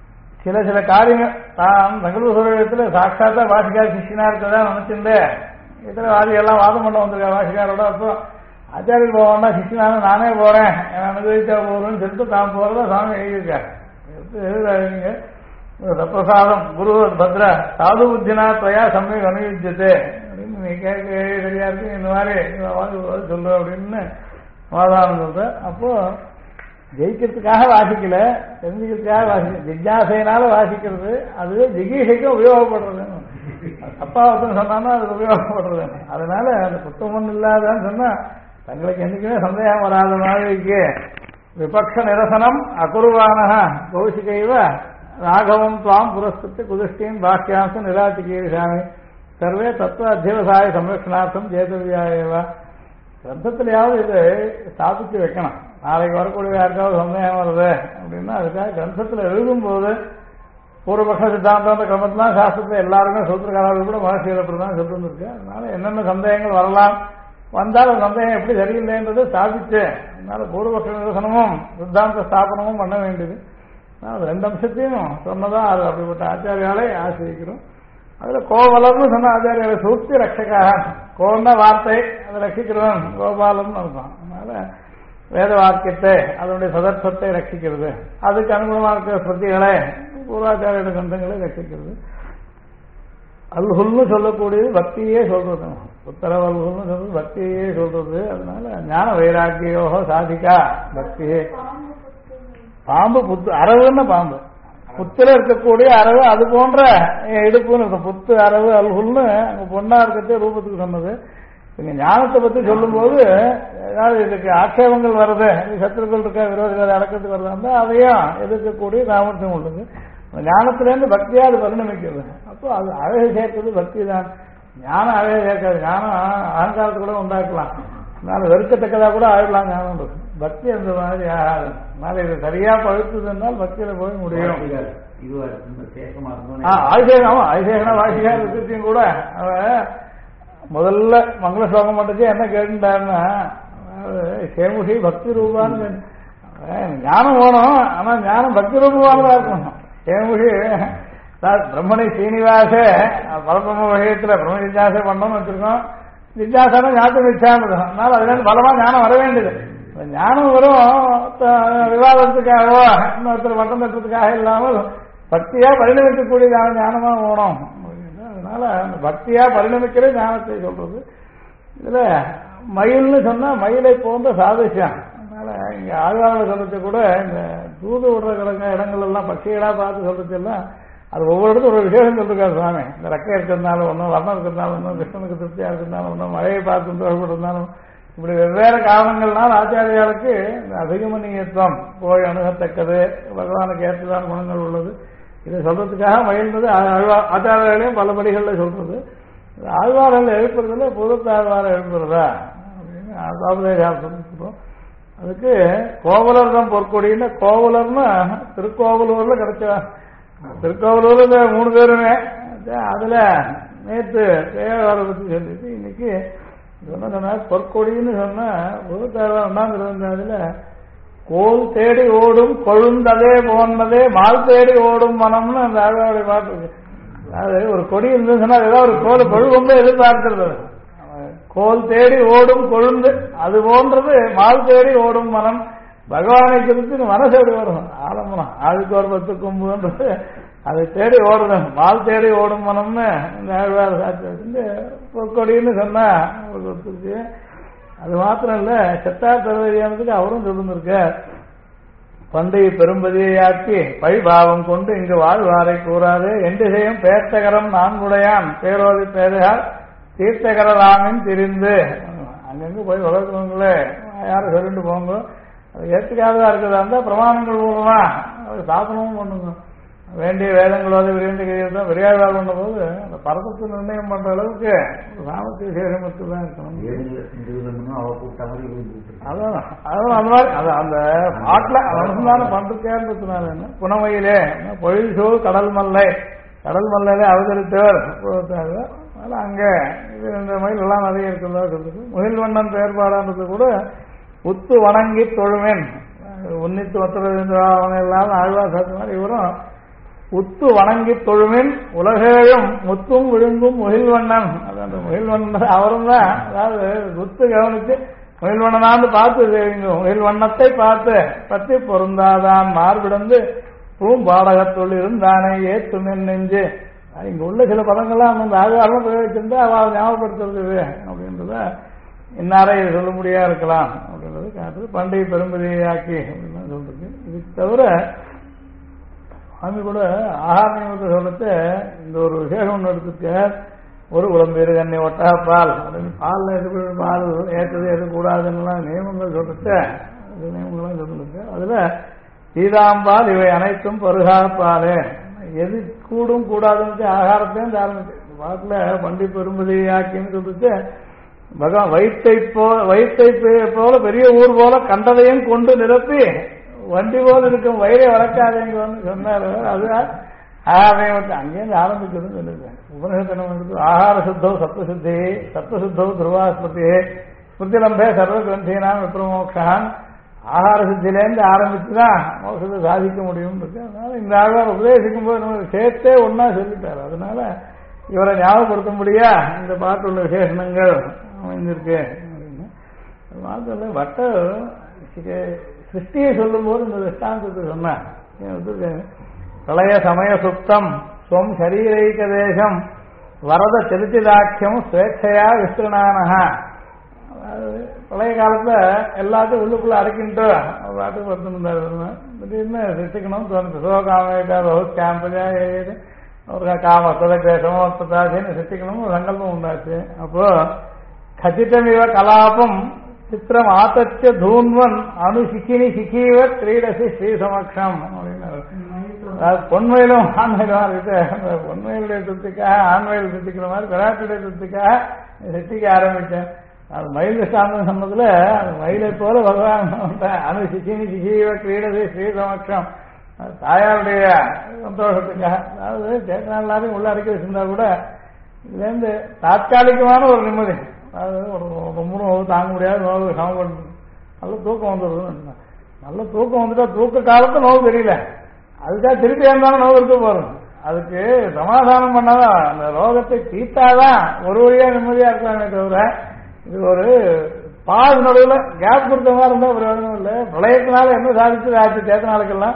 சில காரியங்கள் தான் தகவல் சொல்றத்துல சாட்சாத்தா வாசிக்காத சிஷியனா இருக்கதான் நினைச்சுட்டு இத்தனை வாதிகள்லாம் வாதம் பண்ண வந்திருக்கா வாசிக்காரோட. அப்போ ஆச்சாரியர் போவான்னா சிஷ்யனான நானே போறேன் அனுபவிச்சா போறேன்னு சொல்லிட்டு தான் போறதா சாமி எழுதியிருக்காரு. எழுதுறாங்க பிரசாதம் குரு பத்ர சாது புத்தினா துவயா சமயம் அனுபவிச்சது அப்படின்னு நீ கேட்க சரியா இருக்கு இந்த மாதிரி சொல்லு அப்படின்னு வாதானம் சொல்ற. அப்போ ஜெயிக்கிறதுக்காக வாசிக்கல, தெரிஞ்சுக்கிறதுக்காக வாசிக்க ஜிஜ்ஞாசையினால வாசிக்கிறது, அதுவே ஜிகீஷைக்கும் உபயோகப்படுறது. அப்பாவத்தன் சொன்னான்னா அது உபயோகப்படுறது. அதனால அந்த புத்தகம் இல்லாதான்னு சொன்னா தங்களுக்கு என்னைக்குமே சந்தேகம் வராத மாதிரிக்கு விபக்ஷ நிரசனம் அகுருவான கௌசிகைவ ராகவம் துவாம் புரஸ்கிருத்து குதிஷ்டின் பாக்கியாம்சம் நிராதிகீரிசாமி சர்வே தத்துவ அத்தியவசாய சம்ரட்சணார்த்தம் ஜேதவியாயவா. கிரந்தத்திலேயாவது இது ஸ்தாபிச்சு வைக்கணும். நாளைக்கு வரக்கூடிய யாருக்காவது சந்தேகம் வருது அப்படின்னா அதுக்காக கிரந்தத்தில் எழுதும்போது பூர்வபக்ஷ சித்தாந்த கிரமத்திலாம் சாஸ்திரத்தில் எல்லாருமே சொல்லிருக்காங்க, கூட மகர்ஷிகள் அப்படிதான் சொல்லிருக்கு. அதனால என்னென்ன சந்தேகங்கள் வரலாம், வந்தால் அந்த சந்தேகம் எப்படி சரியில்லைன்றது ஸ்தாபிச்சு, அதனால பூர்வபக்ஷ நிரசனமும் சித்தாந்த ஸ்தாபனமும் பண்ண வேண்டியது. அது ரெண்டு அம்சத்தையும் சொன்னதான் அது அப்படிப்பட்ட ஆச்சாரியாலே ஆசிரிக்கிறோம். அதுல கோவலர்னு சொன்ன ஆச்சாரியால சூக்தி ரட்சக்காக, கோன்னா வார்த்தை அதை ரட்சிக்கிறவன் கோபாலன் அர்த்தம். அதனால வேத வாக்கியத்தை அதனுடைய சதர்ப்பத்தை ரட்சிக்கிறது, அதுக்கு அனுகுணமாக இருக்கிற ஸ்ருதிகளை பூர்வாச்சாரியோட கிரந்தங்களை ரட்சிக்கிறது. அல்ஹுல்னு சொல்லக்கூடியது பக்தியே சொல்றது, உத்தரவு அல்ஹுல்னு சொல்றது பக்தியே சொல்றது. அதனால ஞான வைராக்கியோக சாதிக்கா பக்தியே. பாம்பு புத்து அரவுன்னு பாம்பு புத்துல இருக்கக்கூடிய அரவு அது போன்ற இடுப்புன்னு இருக்கும். புத்து அரவு அல்ஹுல்னு அங்க பொண்ணா இருக்கிறதே ரூபத்துக்கு சொன்னது. இங்க ஞானத்தை பத்தி சொல்லும் போது ஏதாவது இதுக்கு ஆட்சேபங்கள் வருது, சத்துருக்கள் இருக்க விரோதிகளை அடக்கத்துக்கு வருதா அதையும் எதிர்க்கக்கூடிய சாமர்த்தியம் உள்ளது. ஞானத்திலேருந்து பக்தியா அது பரிணமிக்கிறது. அப்போ அது அழகு சேர்க்கிறது பக்தி தான். ஞானம் அழகு சேர்க்காது, ஞானம் அகங்காரத்தை கூட உண்டாக்கலாம், அதனால வெறுக்கத்தக்கதா கூட ஆயிடலாம் ஞானம். பக்தி அந்த மாதிரி ஆகாது. அதனால இது சரியா பழுத்துதுன்னால் பக்தியில போய் முடியும். ஆதிசேகனா வாசிகா இருக்கிறதையும் கூட அவன் முதல்ல மங்கள ஸ்லோகம் மட்டும் என்ன கேட்டுட்டாருன்னா சேமுஷி பக்தி ரூபான்னு. ஞானம் வேணும், ஆனா ஞானம் பக்தி ரூபமானதா இருக்கணும். சேமுஷி பிரம்மணி சீனிவாச பரபிரம்ம விஷயத்துல பிரம்ம ஜிஜ்ஞாசை பண்ணணும்னு வச்சிருக்கோம். ஜிஜ்ஞாசான ஞாபகம் வச்சாங்க, அதனால அதுல இருந்து பலமா ஞானம் வர வேண்டியது. ஞானம் வரும் விவாதத்துக்காகவோ இன்னொருத்தர் வட்டம் தட்டுறதுக்காக இல்லாமல் பக்தியா பரிணமிக்கக்கூடியதாக ஞானமா வேணும். அதனால அந்த பக்தியா பரிணமிக்கிற ஞானத்தை சொல்றது. இதுல மயில்னு சொன்னா மயிலை போன்ற சாதிஷம். அதனால இங்க ஆழ்வார்கள் சொல்றது கூட இந்த தூது விடுற கிடங்க இடங்கள் எல்லாம் பட்சிகளா பார்த்து சொல்றது எல்லாம் அது ஒவ்வொரு இடத்துல ஒரு விசேஷம் சொல்லிருக்காரு சுவாமி. இந்த ரெக்கை இருக்கிறதுனால ஒன்றும், வர்ணம் இருக்கிறதுனால ஒன்றும், கிருஷ்ணனுக்கு திருப்தியா இருக்கிறதுனால ஒன்றும், மழையை பார்த்து தோழப்பட்டிருந்தாலும், இப்படி வெவ்வேறு காரணங்கள்னால் ஆச்சாரியாளுக்கு இந்த அதிகமனியத்துவம் போய் அணுகத்தக்கது, பகவானுக்கு ஏற்றதான குணங்கள் உள்ளது. இதை சொல்றதுக்காக மகிழ்ந்தது ஆச்சாரியாலையும் பல படிகளில் சொல்றது. ஆழ்வார்கள் எழுப்புறதுல புதுத்த ஆழ்வாரை எழுப்புறதா அப்படின்னு சொல்லிருக்கோம். அதுக்கு கோவலர் தான் பொற்கொடின்னு, கோவலர்னு திருக்கோவலூர்ல கிடைச்சா. திருக்கோவலூர்ல 3 பேருமே அதுல நேற்று தேவாரை பத்தி சொல்லிட்டு இன்னைக்கு சொன்ன பொற்கொடின்னு சொன்னா அதுல கோல் தேடி ஓடும் கொழுந்ததே போனதே மால் தேடி ஓடும் மனம்னு அந்த ஆழ்வாருடைய பாட்டு இருக்கு. அதாவது ஒரு கொடி இருந்துச்சுன்னா ஏதாவது ஒரு கோல் கொழும்பு எதிர்பார்க்கிறது. கோல் தேடி ஓடும் கொழுந்து அது போன்றது மால் தேடி ஓடும் மனம். பகவானை குறித்து மனசு எப்படி வரும் ஆலம்பனம், அதுக்கு ஒரு 10 கொம்புன்றது அதை தேடி ஓடுது. மால் தேடி ஓடும் மனம்னு இந்த ஆழ்வார் சாட்சி வச்சு பொற்கொடின்னு சொன்னா ஒருத்தருக்கு. அது மாத்திரம் இல்ல, செத்தார் தருவதியானதுக்கு அவரும் சொல்லிருக்க. பண்டை பெரும்பதியாக்கி பழிபாவம் கொண்டு இங்கு வாழ்வாரை கூறாது எண்டிசையும் பேர்த்தகரம் நான்குடையான் பேரோதி பேதையால் தீர்த்தகராமின் திரிந்து. அங்கங்க போய் வளர்க்கணுங்களே யாரும் சொல்லிட்டு போங்க. அது ஏற்றுக்காததா இருக்கிறதா இருந்தா பிரமாணங்கள் மூலமா அது சாதனமும் பண்ணுங்க. வேண்டிய வேதங்களோட விரைந்து கைதான் விரையாழ்வார் பண்ணும் போது அந்த பரதத்தை நிர்ணயம் பண்ற அளவுக்கு சாமர்த்திய சேகரிமத்து தான் இருக்கணும். அதான் அந்த மாதிரி அந்த பாட்டில் அனுசந்தானம் பண்றதுனால என்ன புனமையிலே பொழில்சூழ் கடல் மல்லை, கடல் மல்லையிலே அவதரித்தவர். அதனால அங்க இந்த மயில் எல்லாம் நிறைய இருக்கிறதா சொல்றது. முகில் வண்ணன் பெயர்பாடான்றது கூட உத்து வணங்கி தொழுவேன் உன்னித்து ஒத்துழைந்து அவன் எல்லாம் ஆழ்வார் சாத்து மாதிரி இவரும் உத்து வணங்கி தொழுமின் உலகேழும் முத்தும் விழுங்கும் முகில்வண்ணன். அது அந்த முகில்வண்ணன் அவரும் தான். அதாவது உத்து கவனித்து முகில்வண்ணனான்னு பார்த்து முகில்வண்ணத்தை பார்த்து பத்தி பொருந்தாதான் மார்பிடந்து பூம்பாடகத்துள் இருந்தானே ஏத்துமென் நெஞ்சு. இங்க உள்ள சில பதங்கள்லாம் அந்த ஆதாரம் பிரயோகிச்சிருந்தா அவள் ஞாபகப்படுத்துறது அப்படின்றத இன்னாரை சொல்ல முடியா இருக்கலாம் அப்படின்றது காட்டுறது. பண்டைய பெரும்பதியாக்கி அப்படின்னு சொல்றது. இதுக்கு தவிர சுவாமி கூட ஆகார நியமத்தை சொல்லத்தை இந்த ஒரு விசேஷம் ஒன்று எடுத்துக்க. ஒரு குழம்பேரு கண்ணி ஒட்டா பால் அப்படின்னு பால் எது பால் ஏற்றது எதுக்கூடாதுன்னெலாம் நியமங்கள் சொல்லிட்டு நியமங்கள்லாம் சொல்லிருக்கு. அதுல சீதாம்பால் இவை அனைத்தும் பருகா பால் எது கூடும் கூடாதுன்னு ஆகாரத்தையும் ஆரம்பிச்சு பாட்டில் பண்டி பெரும்பதி ஆக்கின்னு சொல்லிட்டு பகவான் வயிற்றை போல பெரிய ஊர் போல கண்டதையும் கொண்டு நிரப்பி வண்டி போல இருக்கும் வயிறை வளர்க்காதேங்கன்னு சொன்னார். அது ஆகாரத்தை அங்கேருந்து ஆரம்பிக்கிறதுன்னு சொல்லிருக்கேன். உபனிஷத்தனம் ஆகார சுத்தோ சத்வசுத்தி சத்வசுத்தோ துருவாஸ்பதி ஸ்மிருதிலம்பே சர்வ கிரந்தீனாம் விப்ரமோக்ஷான். ஆகார சித்திலேருந்து ஆரம்பிச்சுதான் மோசத்தை சாதிக்க முடியும் இருக்கு. அதனால இந்த ஆகாரம் உபதேசிக்கும் போது நம்ம சேர்த்தே ஒன்னா சொல்லிட்டாரு. அதனால இவரை ஞாபகப்படுத்தும்படியா இந்த பாட்டுள்ள விசேஷங்கள் அமைந்திருக்கு அப்படின்னு. மாத்திர வட்ட சிருஷ்டியை சொல்லும் போது இந்த திஷ்டாந்தத்தை சொன்னார். பிரளய சமய சுத்தம் ஸ்வம் சரீரைக தேசம் வரத செலுத்திதாக்கியம் ஸ்வேட்சையா விஸ்திரணானஹா. அதாவது பழைய காலத்துல எல்லாத்தையும் உள்ளுக்குள்ள அடக்கிட்டு பாட்டுக்கு வருத்திருந்தாரு. திடீர்னு சிருஷ்டிக்கணும் தோணுது. சோகாமேட்டா பகுத் கேம்பஜா ஏது ஒரு காம சதகேசமோ பத்தாசின்னு சிருஷ்டிக்கணும் ஒரு சங்கல்பம் உண்டாச்சு. அப்போ கச்சிதமிவ கலாபம் சித்திரம் ஆத்தச்ச தூன்வன் அணுசிக்கினி சிக்கீவ கிரீடசி ஸ்ரீ சமக்ஷம் அப்படின்னு. பொன்மையிலும் ஆண்மையிலும் இருக்கு. பொன்மையிலுடைய திருப்திக்காக ஆண்மையில் சித்திக்கிற மாதிரி விராட்டுடைய திருப்திக்காக சித்திக்க ஆரம்பிச்சேன். அது மயில் சாந்தம் சொன்னதுல மயிலை போல பகவான் அணு சிக்கினி சிக்கீவ கிரீடசி ஸ்ரீ சமக்ஷம் தாயாருடைய சந்தோஷத்துக்காக. அதாவது சேத்தனா எல்லாரையும் உள்ள அடக்கி வச்சிருந்தா கூட இதுலேருந்து தாற்காலிகமான ஒரு நிம்மதி. அதாவது ரொம்ப நோவு தாங்க முடியாது. நோவு சமம் நல்ல தூக்கம் வந்துடுது. நல்ல தூக்கம் வந்துட்டா தூக்க காலத்து நோவு தெரியல. அதுக்காக திருப்பி இருந்தாலும் நோவு இருக்க போறோம். அதுக்கு சமாதானம் பண்ணாதான் அந்த ரோகத்தை தீர்த்தாதான் ஒரு வழியா நிம்மதியா இருக்கலாமே தவிர இது ஒரு பால் நடுவில் கேப் கொடுத்த மாதிரி இருந்தா பிரயோஜனம் இல்லை. பிரளயத்தினால என்ன சாதிச்சு ஆச்சு சேத்தனாளுக்கெல்லாம்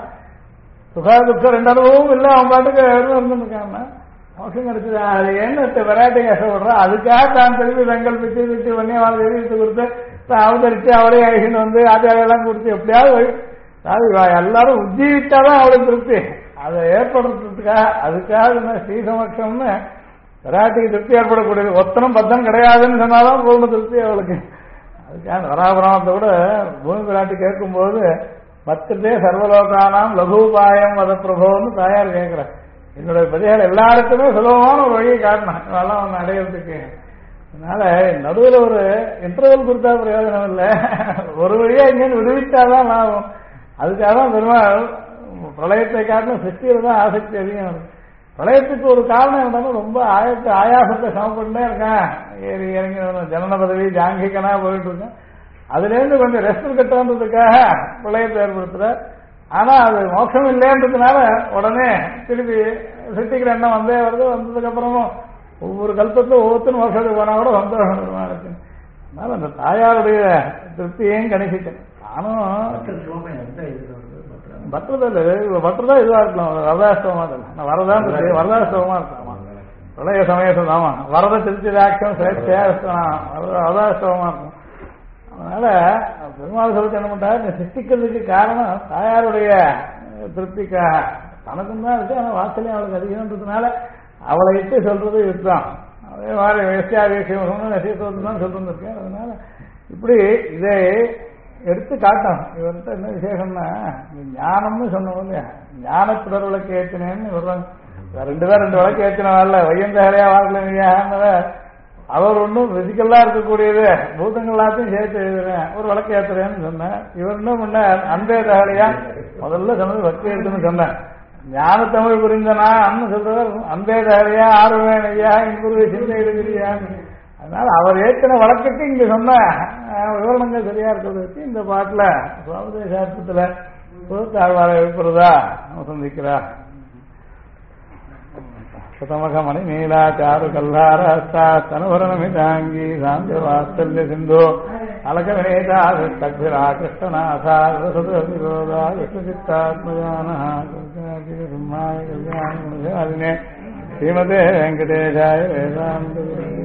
சுகா துக்கம் ரெண்டு அனுபவமும் இல்லை. அவன் பாட்டுக்கு இருந்துருக்காங்க. மோஷம் கிடைச்சது. அது என்ன வெரைட்டி கஷ்டப்படுறா அதுக்காக தான் திருப்பி சங்கல்பிச்சு திட்டு பண்ணி அவளை எழுதிட்டு கொடுத்து அவதரிச்சு அவளே அழிச்சுன்னு வந்து ஆச்சாரியெல்லாம் கொடுத்து எப்படியாவது அதாவது எல்லாரும் உஜ்ஜீவித்தாதான் அவளுக்கு திருப்தி. அதை ஏற்படுத்துறதுக்காக அதுக்காக ஸ்ரீ சமக்ஷம்னு வெராட்டிக்கு திருப்தி ஏற்படக்கூடியது. ஒத்தனம் பத்தம் கிடையாதுன்னு சொன்னாதான் பூர்ண திருப்தி அவளுக்கு. அதுக்காக வராபுராணத்தை விட பூமி விராட்டி கேட்கும்போது பத்திரத்தே சர்வலோகானாம் லகுபாயம் வத பிரபோன்னு தாயார் கேட்கிறார். என்னுடைய பதிகள் எல்லாருக்குமே சுலபமான ஒரு வழியை காட்டணும் இதெல்லாம் ஒன்று அடையிறதுக்கு. அதனால நடுவில் ஒரு இன்டர்வல் கொடுத்தா பிரயோஜனம் இல்லை. ஒரு வழியா இங்கேன்னு விடுவித்தாதான் லாபம். அதுக்காக தான் பெருமாள் பிரளயத்தை காட்டின சிருஷ்டியில தான் ஆசக்தி அதிகம். பிரளயத்துக்கு ஒரு காரணம் இருந்தாலும் ரொம்ப ஆயாசத்தை சமப்பட்டுட்டே இருக்கேன். ஏறி இறங்கி ஜனன பதவி ஜாங்கிகனா போயிட்டு இருக்கேன். அதுலேருந்து கொஞ்சம் ரெஸ்ட் கட்டுறதுக்காக பிரளயத்தை ஏற்படுத்துற. ஆனா அது மோட்சம் இல்லைன்றதுனால உடனே திருப்பி சிருஷ்டிக்கிற எண்ணம் வந்தே வருது. வந்ததுக்கு அப்புறமும் ஒவ்வொரு கல்பத்திலும் ஒவ்வொருத்தரும் மோட்சத்துக்கு போனா கூட சந்தோஷமா இருக்கு. அதனால அந்த தாயாருடைய திருப்தியையும் கணிச்சிட்டேன். நானும் பட்டுதான் இதுவா இருக்கலாம். வரதாஷ்டவமா இருக்கலாம். வரதான் வரதாஷ்டவமா இருக்கலாம். பிரளய சமயத்தில் ஆமா வரத திருச்சிதாட்சம் வரதாஷ்டவமா இருக்கும். அதனால பெருமாள் சொல்லிட்டு என்ன பண்றாரு, இந்த சிருஷ்டிக்கிறதுக்கு காரணம் தாயாருடைய திருப்திக்காக. தனக்கும் தான் இருக்கு. ஆனால் வாசலையும் அவளுக்கு அதிகம்ன்றதுனால அவளை இட்டு சொல்றது இதுதான். அதே மாதிரி வேஷ்டியாவேஷம் நசீசத்துதான் சொல்லிருந்திருக்கேன். அதனால இப்படி இதை எடுத்து காட்டணும். இவர்கிட்ட என்ன விசேஷம்னா ஞானம்னு சொன்னோம். ஞான பிறர் விளக்கு ஏற்றினேன்னு சொல்றாங்க. ரெண்டு பேர் ரெண்டு விளக்கு ஏற்றினவாள் வையந்தகரையா வாழல. அவர் ஒன்றும் பிசிக்கல்லா இருக்கக்கூடியது பூதங்கள் எல்லாத்தையும் சேர்த்து எழுதுறேன் ஒரு விளக்கு ஏற்றுறேன்னு சொன்னேன். இவர் என்ன பண்ண அன்பே தகலையா முதல்ல சொன்னது பக்தி எடுத்துன்னு சொன்னேன். ஞான தமிழ் புரிந்தனா அன்னு சொல்றவர் அன்பே தகலையா ஆர்வவேன் ஐயா இங்குருவை சிந்தை எழுதுறியான்னு. அதனால அவர் ஏற்றின வழக்குக்கு இங்க சொன்ன விவரணங்கள் சரியா இருக்கிறது. இந்த பாட்டுல சுவாமிதேசார்த்தத்துல தாழ்வார எழுப்புறதா நம்ம சந்திக்கிறா. சுதமகமணி நீலாச்சாரு கல்லாரஸ்தானுவரணமிதாங்கி சாந்த வாத்சல்ய சிந்தோ அலக வினேதாபிரா கிருஷ்ணநாசாரோதா விஷ்ணுசித்தாத்மஜானே ஸ்ரீமதே வெங்கடேஷாய வேதாந்த